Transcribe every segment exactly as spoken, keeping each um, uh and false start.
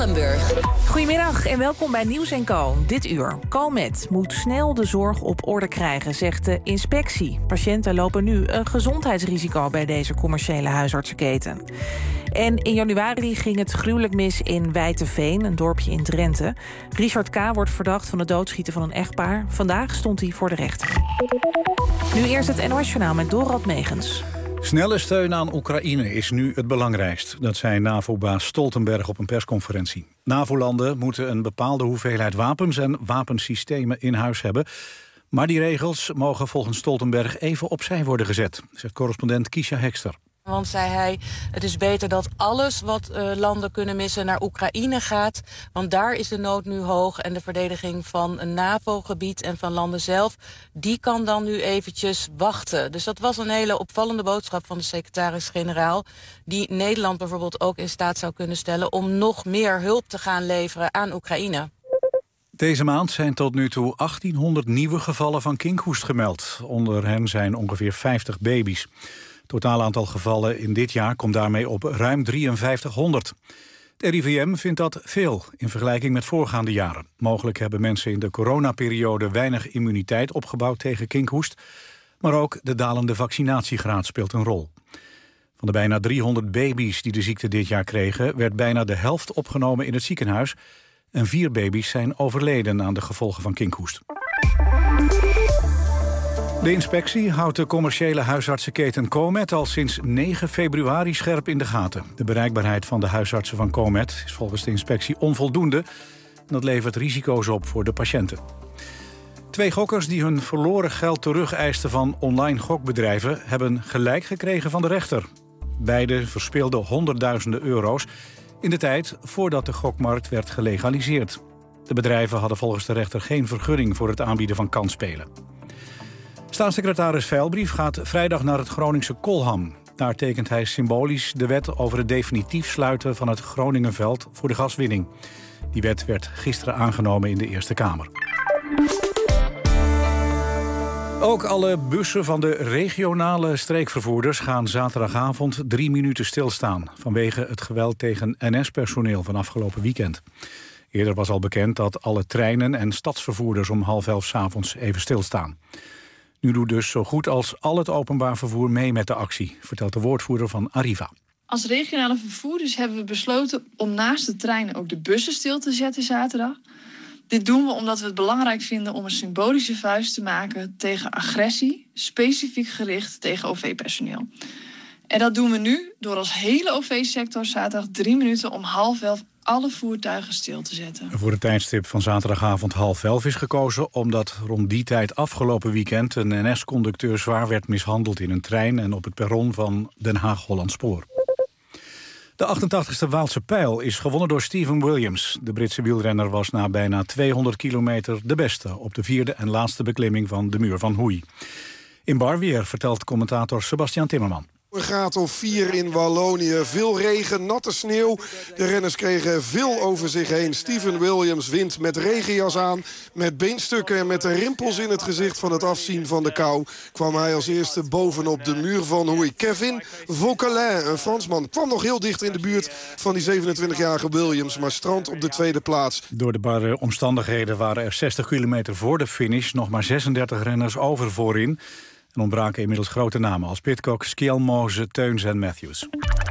Vallenburg. Goedemiddag en welkom bij Nieuws en Co. Dit uur. Comet moet snel de zorg op orde krijgen, zegt de inspectie. Patiënten lopen nu een gezondheidsrisico bij deze commerciële huisartsenketen. En in januari ging het gruwelijk mis in Wijteveen, een dorpje in Drenthe. Richard K. wordt verdacht van het doodschieten van een echtpaar. Vandaag stond hij voor de rechter. Nu eerst het N O S-journaal met Dorald Megens. Snelle steun aan Oekraïne is nu het belangrijkst. Dat zei NAVO-baas Stoltenberg op een persconferentie. NAVO-landen moeten een bepaalde hoeveelheid wapens en wapensystemen in huis hebben. Maar die regels mogen volgens Stoltenberg even opzij worden gezet, zegt correspondent Kiesja Hekster. Want, zei hij, het is beter dat alles wat uh, landen kunnen missen naar Oekraïne gaat. Want daar is de nood nu hoog en de verdediging van een NAVO-gebied en van landen zelf, die kan dan nu eventjes wachten. Dus dat was een hele opvallende boodschap van de secretaris-generaal, die Nederland bijvoorbeeld ook in staat zou kunnen stellen om nog meer hulp te gaan leveren aan Oekraïne. Deze maand zijn tot nu toe achttienhonderd nieuwe gevallen van kinkhoest gemeld. Onder hen zijn ongeveer vijftig baby's. Het totaal aantal gevallen in dit jaar komt daarmee op ruim drieënvijftighonderd. Het R I V M vindt dat veel in vergelijking met voorgaande jaren. Mogelijk hebben mensen in de coronaperiode weinig immuniteit opgebouwd tegen kinkhoest. Maar ook de dalende vaccinatiegraad speelt een rol. Van de bijna driehonderd baby's die de ziekte dit jaar kregen, werd bijna de helft opgenomen in het ziekenhuis. En vier baby's zijn overleden aan de gevolgen van kinkhoest. De inspectie houdt de commerciële huisartsenketen Comet al sinds negen februari scherp in de gaten. De bereikbaarheid van de huisartsen van Comet is volgens de inspectie onvoldoende. En dat levert risico's op voor de patiënten. Twee gokkers die hun verloren geld terug eisten van online gokbedrijven hebben gelijk gekregen van de rechter. Beiden verspeelden honderdduizenden euro's in de tijd voordat de gokmarkt werd gelegaliseerd. De bedrijven hadden volgens de rechter geen vergunning voor het aanbieden van kansspelen. Staatssecretaris Veilbrief gaat vrijdag naar het Groningse Kolham. Daar tekent hij symbolisch de wet over het definitief sluiten van het Groningenveld voor de gaswinning. Die wet werd gisteren aangenomen in de Eerste Kamer. Ook alle bussen van de regionale streekvervoerders gaan zaterdagavond drie minuten stilstaan vanwege het geweld tegen N S-personeel van afgelopen weekend. Eerder was al bekend dat alle treinen en stadsvervoerders om half elf 's avonds even stilstaan. Nu doet dus zo goed als al het openbaar vervoer mee met de actie, vertelt de woordvoerder van Arriva. Als regionale vervoerders hebben we besloten om naast de treinen ook de bussen stil te zetten zaterdag. Dit doen we omdat we het belangrijk vinden om een symbolische vuist te maken tegen agressie, specifiek gericht tegen O V-personeel. En dat doen we nu door als hele O V-sector zaterdag drie minuten om half elf alle voertuigen stil te zetten. Voor het tijdstip van zaterdagavond half elf is gekozen omdat rond die tijd afgelopen weekend een N S-conducteur zwaar werd mishandeld in een trein en op het perron van Den Haag-Hollandspoor. De achtentachtigste Waalse Pijl is gewonnen door Stephen Williams. De Britse wielrenner was na bijna tweehonderd kilometer de beste op de vierde en laatste beklimming van de Muur van Hoei. In bar weer, vertelt commentator Sebastian Timmerman. Een graad of vier in Wallonië. Veel regen, natte sneeuw. De renners kregen veel over zich heen. Stephen Williams wint met regenjas aan, met beenstukken en met de rimpels in het gezicht van het afzien van de kou kwam hij als eerste bovenop de Muur van Hoei. Kevin Vauquelin, een Fransman, kwam nog heel dicht in de buurt van die zevenentwintigjarige Williams, maar strandt op de tweede plaats. Door de barre omstandigheden waren er zestig kilometer voor de finish nog maar zesendertig renners over voorin. En ontbraken inmiddels grote namen als Pidcock, Skjelmose, Teuns en Matthews.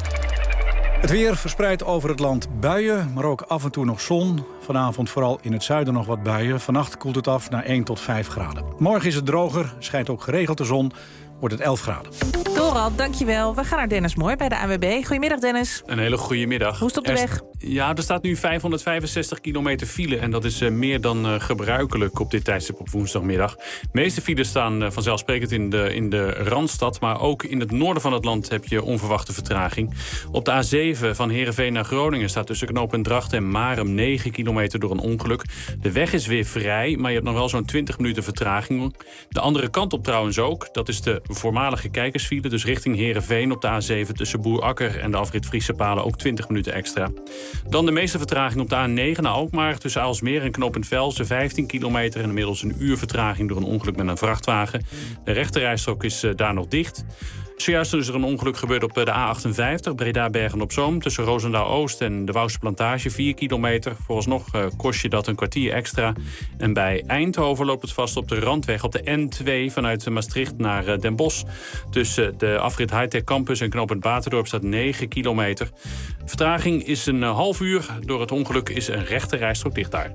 Het weer verspreidt over het land buien, maar ook af en toe nog zon. Vanavond vooral in het zuiden nog wat buien. Vannacht koelt het af naar één tot vijf graden. Morgen is het droger, schijnt ook geregeld de zon, wordt het elf graden. Dorald, dankjewel. We gaan naar Dennis Mooi bij de A N W B. Goedemiddag, Dennis. Een hele goede middag. Hoe is het op de er weg? Ja, er staat nu vijfhonderdvijfenzestig kilometer file. En dat is uh, meer dan uh, gebruikelijk op dit tijdstip op woensdagmiddag. De meeste files staan uh, vanzelfsprekend in de, in de Randstad. Maar ook in het noorden van het land heb je onverwachte vertraging. Op de A zeven van Heerenveen naar Groningen staat tussen knooppunt Drachten en Marum negen kilometer door een ongeluk. De weg is weer vrij, maar je hebt nog wel zo'n twintig minuten vertraging. De andere kant op trouwens ook. Dat is de voormalige kijkersfile. Dus richting Heerenveen op de A zeven tussen Boerakker en de afrit Friese Palen ook twintig minuten extra. Dan de meeste vertraging op de A negen naar Alkmaar tussen Aalsmeer en knooppunt Velsen vijftien kilometer en inmiddels een uur vertraging door een ongeluk met een vrachtwagen. De rechterrijstrook is uh, daar nog dicht. Zojuist is er een ongeluk gebeurd op de A achtenvijftig, Breda-Bergen-op-Zoom... tussen Roosendaal-Oost en de Wouwse Plantage, vier kilometer. Vooralsnog uh, kost je dat een kwartier extra. En bij Eindhoven loopt het vast op de randweg op de N twee... vanuit Maastricht naar uh, Den Bosch. Tussen de afrit Hightech Campus en knooppunt Baterdorp staat negen kilometer. Vertraging is een uh, half uur. Door het ongeluk is een rechte rijstrook dicht daar.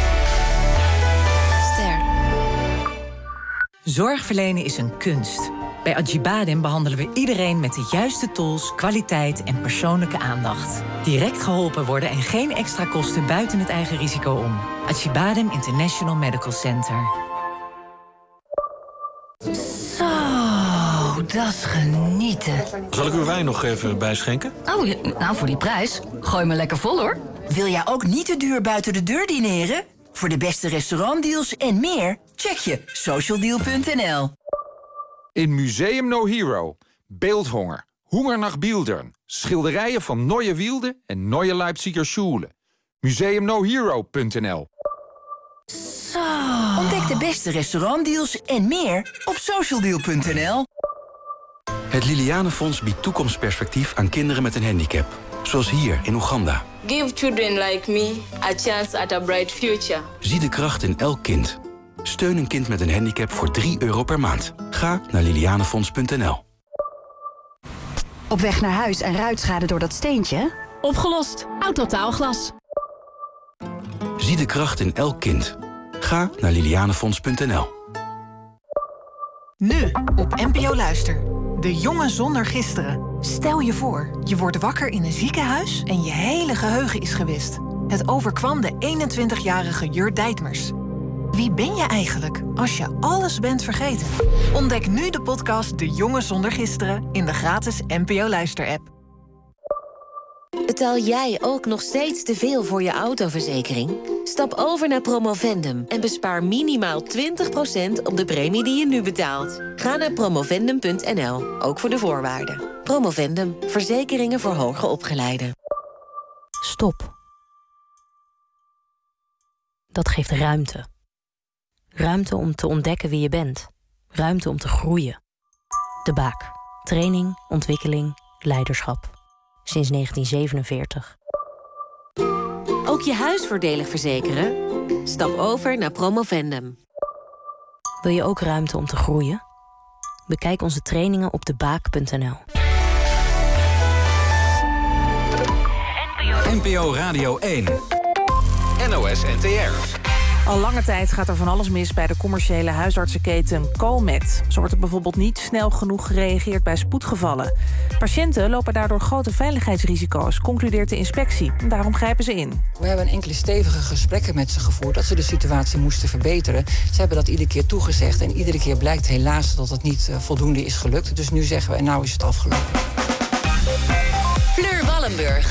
Ster. Zorg verlenen is een kunst. Bij Acibadem behandelen we iedereen met de juiste tools, kwaliteit en persoonlijke aandacht. Direct geholpen worden en geen extra kosten buiten het eigen risico om. Acibadem International Medical Center. Zo, dat is genieten. Zal ik uw wijn nog even bijschenken? Oh, ja, nou voor die prijs. Gooi me lekker vol, hoor. Wil jij ook niet te duur buiten de deur dineren? Voor de beste restaurantdeals en meer, check je socialdeal punt n l. In Museum No Hero. Beeldhonger. Hunger nach Bildern. Schilderijen van Neue Wilde en Neue Leipziger Schule. museum no hero punt n l. Zo. Ontdek de beste restaurantdeals en meer op socialdeal punt n l. Het Lilianenfonds biedt toekomstperspectief aan kinderen met een handicap. Zoals hier in Oeganda. Give children like me a chance at a bright future. Zie de kracht in elk kind. Steun een kind met een handicap voor drie euro per maand. Ga naar lilianenfonds punt n l. Op weg naar huis en ruitschade door dat steentje? Opgelost. Autotaalglas. Zie de kracht in elk kind. Ga naar lilianenfonds punt n l. Nu op N P O Luister. De jongen zonder gisteren. Stel je voor, je wordt wakker in een ziekenhuis en je hele geheugen is gewist. Het overkwam de eenentwintigjarige Jur Dijtmers. Wie ben je eigenlijk als je alles bent vergeten? Ontdek nu de podcast De Jongen zonder Gisteren in de gratis N P O Luister-app. Betaal jij ook nog steeds te veel voor je autoverzekering? Stap over naar Promovendum en bespaar minimaal twintig procent op de premie die je nu betaalt. Ga naar promovendum punt n l, ook voor de voorwaarden. Promovendum, verzekeringen voor hoger opgeleiden. Stop. Dat geeft ruimte. Ruimte om te ontdekken wie je bent. Ruimte om te groeien. De Baak. Training, ontwikkeling, leiderschap. Sinds negentien zevenenveertig. Ook je huis voordelig verzekeren? Stap over naar Promovendum. Wil je ook ruimte om te groeien? Bekijk onze trainingen op de baak punt n l. N P O Radio één. N O S N T R. Al lange tijd gaat er van alles mis bij de commerciële huisartsenketen Comet. Zo wordt er bijvoorbeeld niet snel genoeg gereageerd bij spoedgevallen. Patiënten lopen daardoor grote veiligheidsrisico's, concludeert de inspectie. Daarom grijpen ze in. We hebben enkele stevige gesprekken met ze gevoerd dat ze de situatie moesten verbeteren. Ze hebben dat iedere keer toegezegd en iedere keer blijkt helaas dat het niet voldoende is gelukt. Dus nu zeggen we en nou is het afgelopen. Fleur Wallenburg.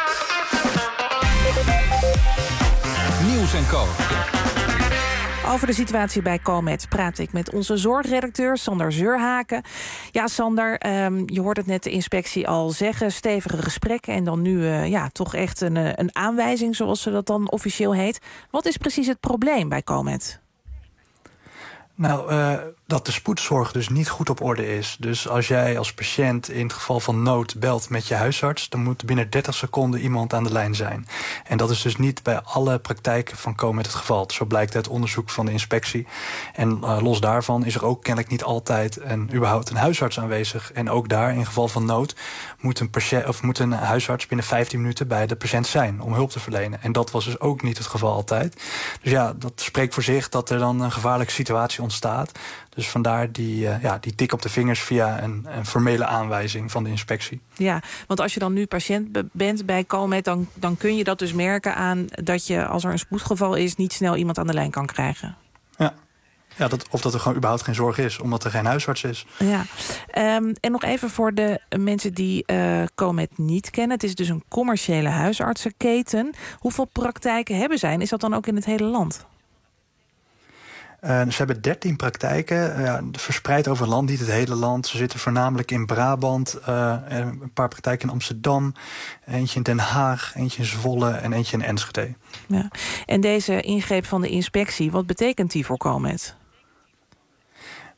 Nieuws en Co. Over de situatie bij Comet praat ik met onze zorgredacteur Sander Zeurhaken. Ja, Sander, um, je hoort het net de inspectie al zeggen. Stevige gesprekken en dan nu uh, ja, toch echt een, een aanwijzing, zoals ze dat dan officieel heet. Wat is precies het probleem bij Comet? Nou, uh, dat de spoedzorg dus niet goed op orde is. Dus als jij als patiënt in het geval van nood belt met je huisarts, dan moet binnen dertig seconden iemand aan de lijn zijn. En dat is dus niet bij alle praktijken van Comet het geval. Zo blijkt uit onderzoek van de inspectie. En uh, los daarvan is er ook kennelijk niet altijd een, überhaupt een huisarts aanwezig. En ook daar, in geval van nood, moet een, patiënt, of moet een huisarts binnen vijftien minuten bij de patiënt zijn om hulp te verlenen. En dat was dus ook niet het geval altijd. Dus ja, dat spreekt voor zich dat er dan een gevaarlijke situatie ontstaat. Dus vandaar die, uh, ja, die tik op de vingers via een, een formele aanwijzing van de inspectie. Ja, want als je dan nu patiënt be- bent bij Comet, dan, dan kun je dat dus merken aan dat je, als er een spoedgeval is, niet snel iemand aan de lijn kan krijgen. Ja. Ja, dat, of dat er gewoon überhaupt geen zorg is, omdat er geen huisarts is. Ja, um, en nog even voor de mensen die uh, Comet niet kennen. Het is dus een commerciële huisartsenketen. Hoeveel praktijken hebben zij? En is dat dan ook in het hele land? Uh, ze hebben dertien praktijken, uh, verspreid over het land, niet het hele land. Ze zitten voornamelijk in Brabant, uh, een paar praktijken in Amsterdam, eentje in Den Haag, eentje in Zwolle en eentje in Enschede. Ja. En deze ingreep van de inspectie, wat betekent die voor Comet?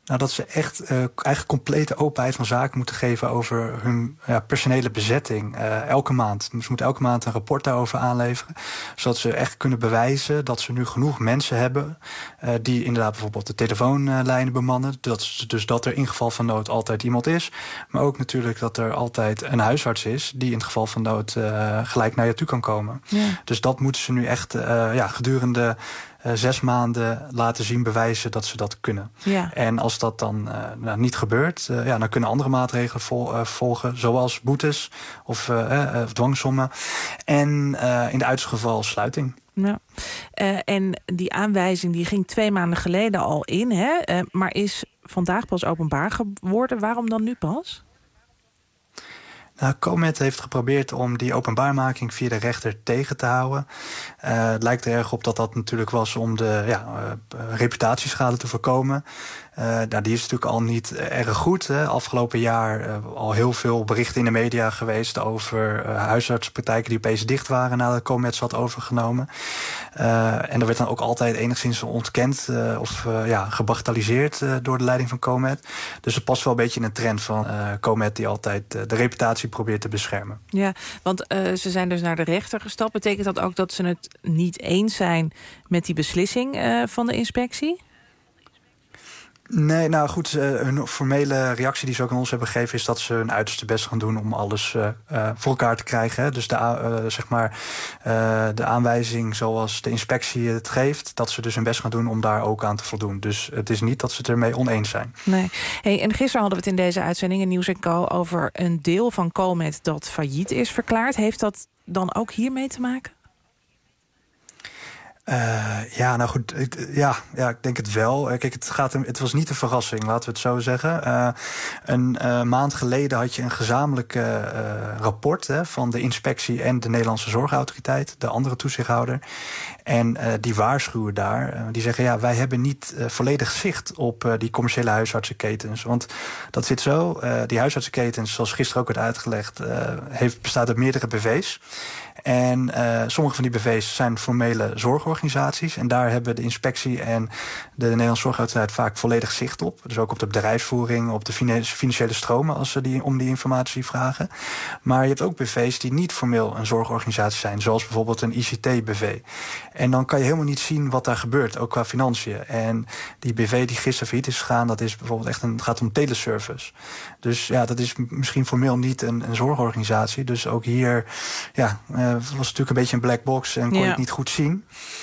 Nou, dat ze echt uh, eigenlijk complete openheid van zaken moeten geven over hun ja, personele bezetting. Uh, elke maand. Dus ze moeten elke maand een rapport daarover aanleveren. Zodat ze echt kunnen bewijzen dat ze nu genoeg mensen hebben uh, die inderdaad bijvoorbeeld de telefoonlijnen bemannen. Dat, dus dat er in geval van nood altijd iemand is. Maar ook natuurlijk dat er altijd een huisarts is die in het geval van nood uh, gelijk naar je toe kan komen. Ja. Dus dat moeten ze nu echt uh, ja, gedurende Uh, zes maanden laten zien, bewijzen dat ze dat kunnen. Ja. En als dat dan uh, nou, niet gebeurt, uh, ja, dan kunnen andere maatregelen vol, uh, volgen, zoals boetes of uh, uh, dwangsommen. En uh, in de uiterste geval sluiting. Ja. Uh, en die aanwijzing die ging twee maanden geleden al in, hè? Uh, maar is vandaag pas openbaar geworden. Waarom dan nu pas? Nou, Comet heeft geprobeerd om die openbaarmaking via de rechter tegen te houden. Uh, het lijkt er erg op dat dat natuurlijk was om de ja, uh, reputatieschade te voorkomen. Uh, nou, die is natuurlijk al niet erg goed. Hè. Afgelopen jaar uh, al heel veel berichten in de media geweest over uh, huisartsenpraktijken die opeens dicht waren nadat Comet ze had overgenomen. Uh, en er werd dan ook altijd enigszins ontkend uh, of uh, ja, gebagatelliseerd uh, door de leiding van Comet. Dus het past wel een beetje in een trend van uh, Comet die altijd uh, de reputatie probeert te beschermen. Ja, want uh, ze zijn dus naar de rechter gestapt. Betekent dat ook dat ze het niet eens zijn met die beslissing uh, van de inspectie? Nee, nou goed, uh, hun formele reactie die ze ook aan ons hebben gegeven is dat ze hun uiterste best gaan doen om alles uh, uh, voor elkaar te krijgen. Hè. Dus de, uh, zeg maar, uh, de aanwijzing zoals de inspectie het geeft, dat ze dus hun best gaan doen om daar ook aan te voldoen. Dus het is niet dat ze het ermee oneens zijn. Nee. Hey, en gisteren hadden we het in deze uitzending in Nieuws en Co over een deel van Comet dat failliet is verklaard. Heeft dat dan ook hiermee te maken? Uh, ja, nou goed, ik, ja, ja, ik denk het wel. Kijk, het, gaat, het was niet een verrassing, laten we het zo zeggen. Uh, een uh, maand geleden had je een gezamenlijk uh, rapport hè, van de inspectie en de Nederlandse Zorgautoriteit, de andere toezichthouder. En uh, die waarschuwen daar, uh, die zeggen ja, wij hebben niet uh, volledig zicht op uh, die commerciële huisartsenketens. Want dat zit zo, uh, die huisartsenketens, zoals gisteren ook werd uitgelegd, uh, heeft, bestaat uit meerdere B V's. En uh, sommige van die B V's zijn formele zorgorganisaties. En daar hebben de inspectie en de Nederlandse Zorgautoriteit vaak volledig zicht op. Dus ook op de bedrijfsvoering, op de financiële stromen als ze die, om die informatie vragen. Maar je hebt ook B V's die niet formeel een zorgorganisatie zijn. Zoals bijvoorbeeld een I C T-B V. En dan kan je helemaal niet zien wat daar gebeurt, ook qua financiën. En die B V die gisteren failliet is gegaan, dat is bijvoorbeeld echt een, het gaat om teleservice. Dus ja, dat is misschien formeel niet een, een zorgorganisatie. Dus ook hier ja, uh, was natuurlijk een beetje een black box en kon je ja. het niet goed zien.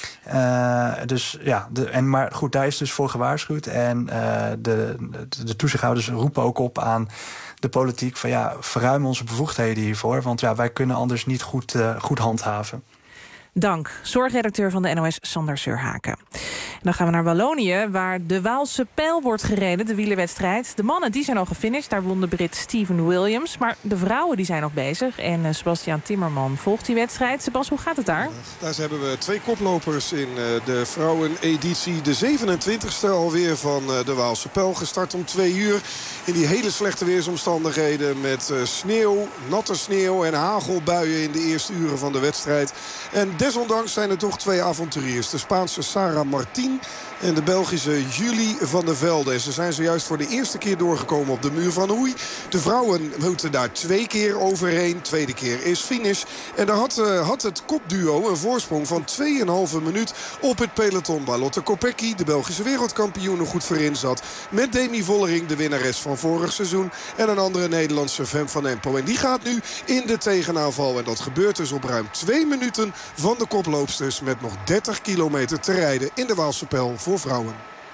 Uh, dus ja, de, en, maar goed, daar is dus voor gewaarschuwd. En uh, de, de, de toezichthouders roepen ook op aan de politiek van ja, verruim onze bevoegdheden hiervoor. Want ja, wij kunnen anders niet goed, uh, goed handhaven. Dank, zorgredacteur van de N O S, Sander Surhaken. Dan gaan we naar Wallonië, waar de Waalse Pijl wordt gereden, de wielerwedstrijd. De mannen die zijn al gefinished, daar won de Brit Stephen Williams. Maar de vrouwen die zijn nog bezig. En uh, Sebastian Timmerman volgt die wedstrijd. Sebas, hoe gaat het daar? Daar hebben we twee koplopers in uh, de vrouweneditie. De zevenentwintigste alweer van uh, de Waalse Pijl. Gestart om twee uur in die hele slechte weersomstandigheden. Met uh, sneeuw, natte sneeuw en hagelbuien in de eerste uren van de wedstrijd. En desondanks zijn er toch twee avonturiers. De Spaanse Sarah Martín en de Belgische Julie van der Velde. En ze zijn zojuist voor de eerste keer doorgekomen op de Muur van Hoei. De vrouwen moeten daar twee keer overheen. Tweede keer is finish. En daar had, uh, had het kopduo een voorsprong van twee komma vijf minuut op het peloton. Waar Lotte Kopecky, de Belgische wereldkampioen, nog goed voorin zat. Met Demi Vollering, de winnares van vorig seizoen. En een andere Nederlandse, Fem van Empel. En die gaat nu in de tegenaanval. En dat gebeurt dus op ruim twee minuten van de koploopsters. Met nog dertig kilometer te rijden in de Waalse Pijl voor vrouwen.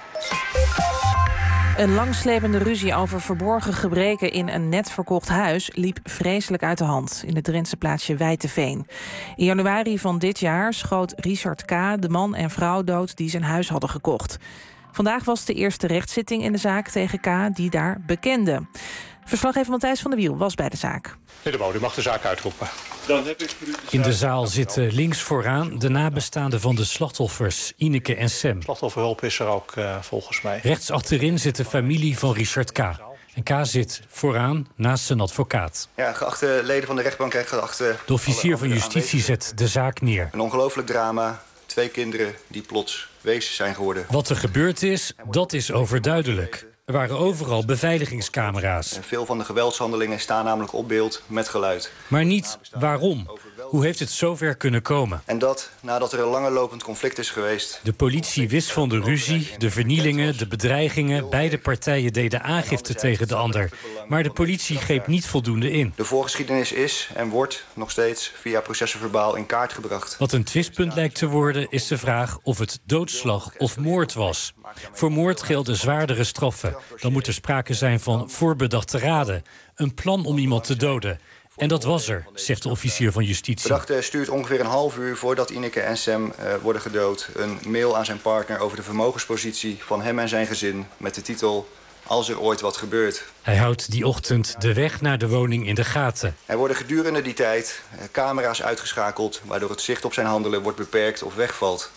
Een langslepende ruzie over verborgen gebreken in een net verkocht huis liep vreselijk uit de hand in het Drentse plaatsje Wijteveen. In januari van dit jaar schoot Richard K. de man en vrouw dood die zijn huis hadden gekocht. Vandaag was de eerste rechtszitting in de zaak tegen K. die daar bekende. Verslaggever Matthijs van der Wiel was bij de zaak. Meneer de Bouw, u mag de zaak uitroepen. Dan heb ik de In de zaal zitten links vooraan de nabestaanden van de slachtoffers, Ineke en Sam. Slachtofferhulp is er ook uh, volgens mij. Rechts achterin zit de familie van Richard K. En K zit vooraan naast zijn advocaat. Ja, geachte leden van de rechtbank en geachte... De officier van justitie zet de zaak neer. Een ongelooflijk drama. Twee kinderen die plots wezen zijn geworden. Wat er gebeurd is, dat is overduidelijk. Er waren overal beveiligingscamera's. En veel van de geweldshandelingen staan namelijk op beeld met geluid. Maar niet waarom. Hoe heeft het zover kunnen komen? En dat nadat er een lange lopend conflict is geweest. De politie wist van de ruzie, de vernielingen, de bedreigingen. Beide partijen deden aangifte tegen de ander. Maar de politie greep niet voldoende in. De voorgeschiedenis is en wordt nog steeds via processenverbaal in kaart gebracht. Wat een twistpunt lijkt te worden is de vraag of het doodslag of moord was. Voor moord gelden zwaardere straffen. Dan moet er sprake zijn van voorbedachte raden. Een plan om iemand te doden. En dat was er, zegt de officier van justitie. De verdachte stuurt ongeveer een half uur voordat Ineke en Sam uh, worden gedood een mail aan zijn partner over de vermogenspositie van hem en zijn gezin met de titel Als er ooit wat gebeurt. Hij houdt die ochtend de weg naar de woning in de gaten. Er worden gedurende die tijd uh, camera's uitgeschakeld waardoor het zicht op zijn handelen wordt beperkt of wegvalt.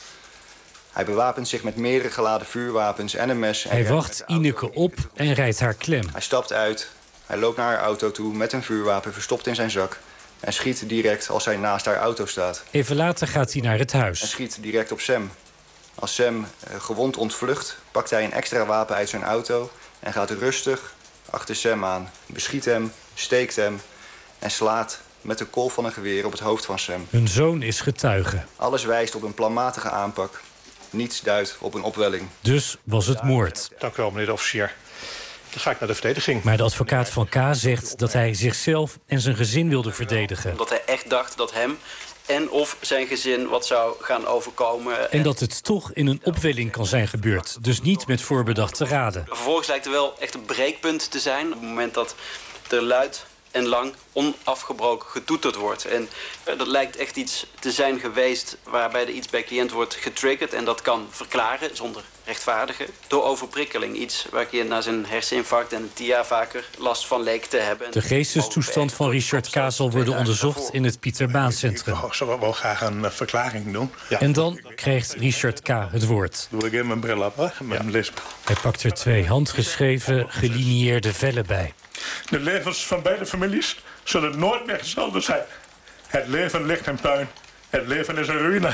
Hij bewapent zich met meerdere geladen vuurwapens en een mes. En Hij wacht Ineke op en rijdt haar klem. Hij stapt uit. Hij loopt naar haar auto toe met een vuurwapen verstopt in zijn zak. En schiet direct als hij naast haar auto staat. Even later gaat hij naar het huis. En schiet direct op Sam. Als Sam uh, gewond ontvlucht, pakt hij een extra wapen uit zijn auto en gaat rustig achter Sam aan. Beschiet hem, steekt hem en slaat met de kolf van een geweer op het hoofd van Sam. Hun zoon is getuige. Alles wijst op een planmatige aanpak. Niets duidt op een opwelling. Dus was het moord. Dank u wel, meneer de officier. Dan ga ik naar de verdediging. Maar de advocaat van K zegt dat hij zichzelf en zijn gezin wilde verdedigen. Omdat hij echt dacht dat hem en of zijn gezin wat zou gaan overkomen. En dat het toch in een opwelling kan zijn gebeurd. Dus niet met voorbedachte raden. Vervolgens lijkt er wel echt een breekpunt te zijn. Op het moment dat er luid en lang onafgebroken getoeterd wordt. En dat lijkt echt iets te zijn geweest waarbij er iets bij cliënt wordt getriggerd. En dat kan verklaren, zonder rechtvaardigen, door overprikkeling. Iets waar cliënt na zijn herseninfarct en T I A vaker last van leek te hebben. De geestestoestand van Richard K. zal worden onderzocht in het Pieter Baan Centrum. Ik zou wel graag een uh, verklaring doen. Ja. En dan krijgt Richard K. het woord. Doe ik even mijn bril op, hè? Met mijn lisp. Hij pakt er twee handgeschreven, gelinieerde vellen bij. De levens van beide families zullen nooit meer hetzelfde zijn. Het leven ligt in puin. Het leven is een ruïne.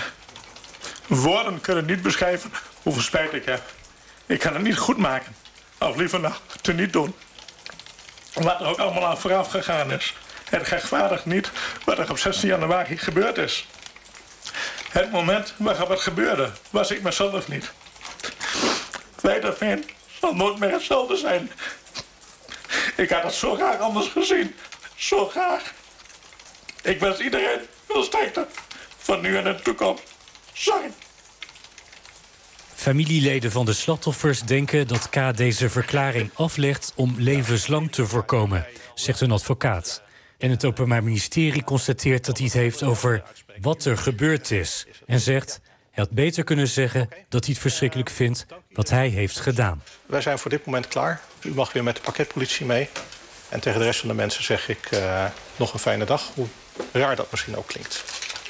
Woorden kunnen niet beschrijven hoeveel spijt ik heb. Ik kan het niet goed maken. Of liever nog te niet doen. Wat er ook allemaal aan vooraf gegaan is. Het rechtvaardigt niet wat er op zestien januari gebeurd is. Het moment waarop het gebeurde, was ik mezelf niet. Wederveen zal nooit meer hetzelfde zijn. Ik had het zo graag anders gezien. Zo graag. Ik wens iedereen veel sterkte. Van nu en in de toekomst. Sorry. Familieleden van de slachtoffers denken dat K. deze verklaring aflegt om levenslang te voorkomen, zegt hun advocaat. En het Openbaar Ministerie constateert dat hij het heeft over wat er gebeurd is. En zegt, hij had beter kunnen zeggen dat hij het verschrikkelijk vindt wat hij heeft gedaan. Wij zijn voor dit moment klaar. U mag weer met de pakketpolitie mee. En tegen de rest van de mensen zeg ik uh, nog een fijne dag. Hoe raar dat misschien ook klinkt.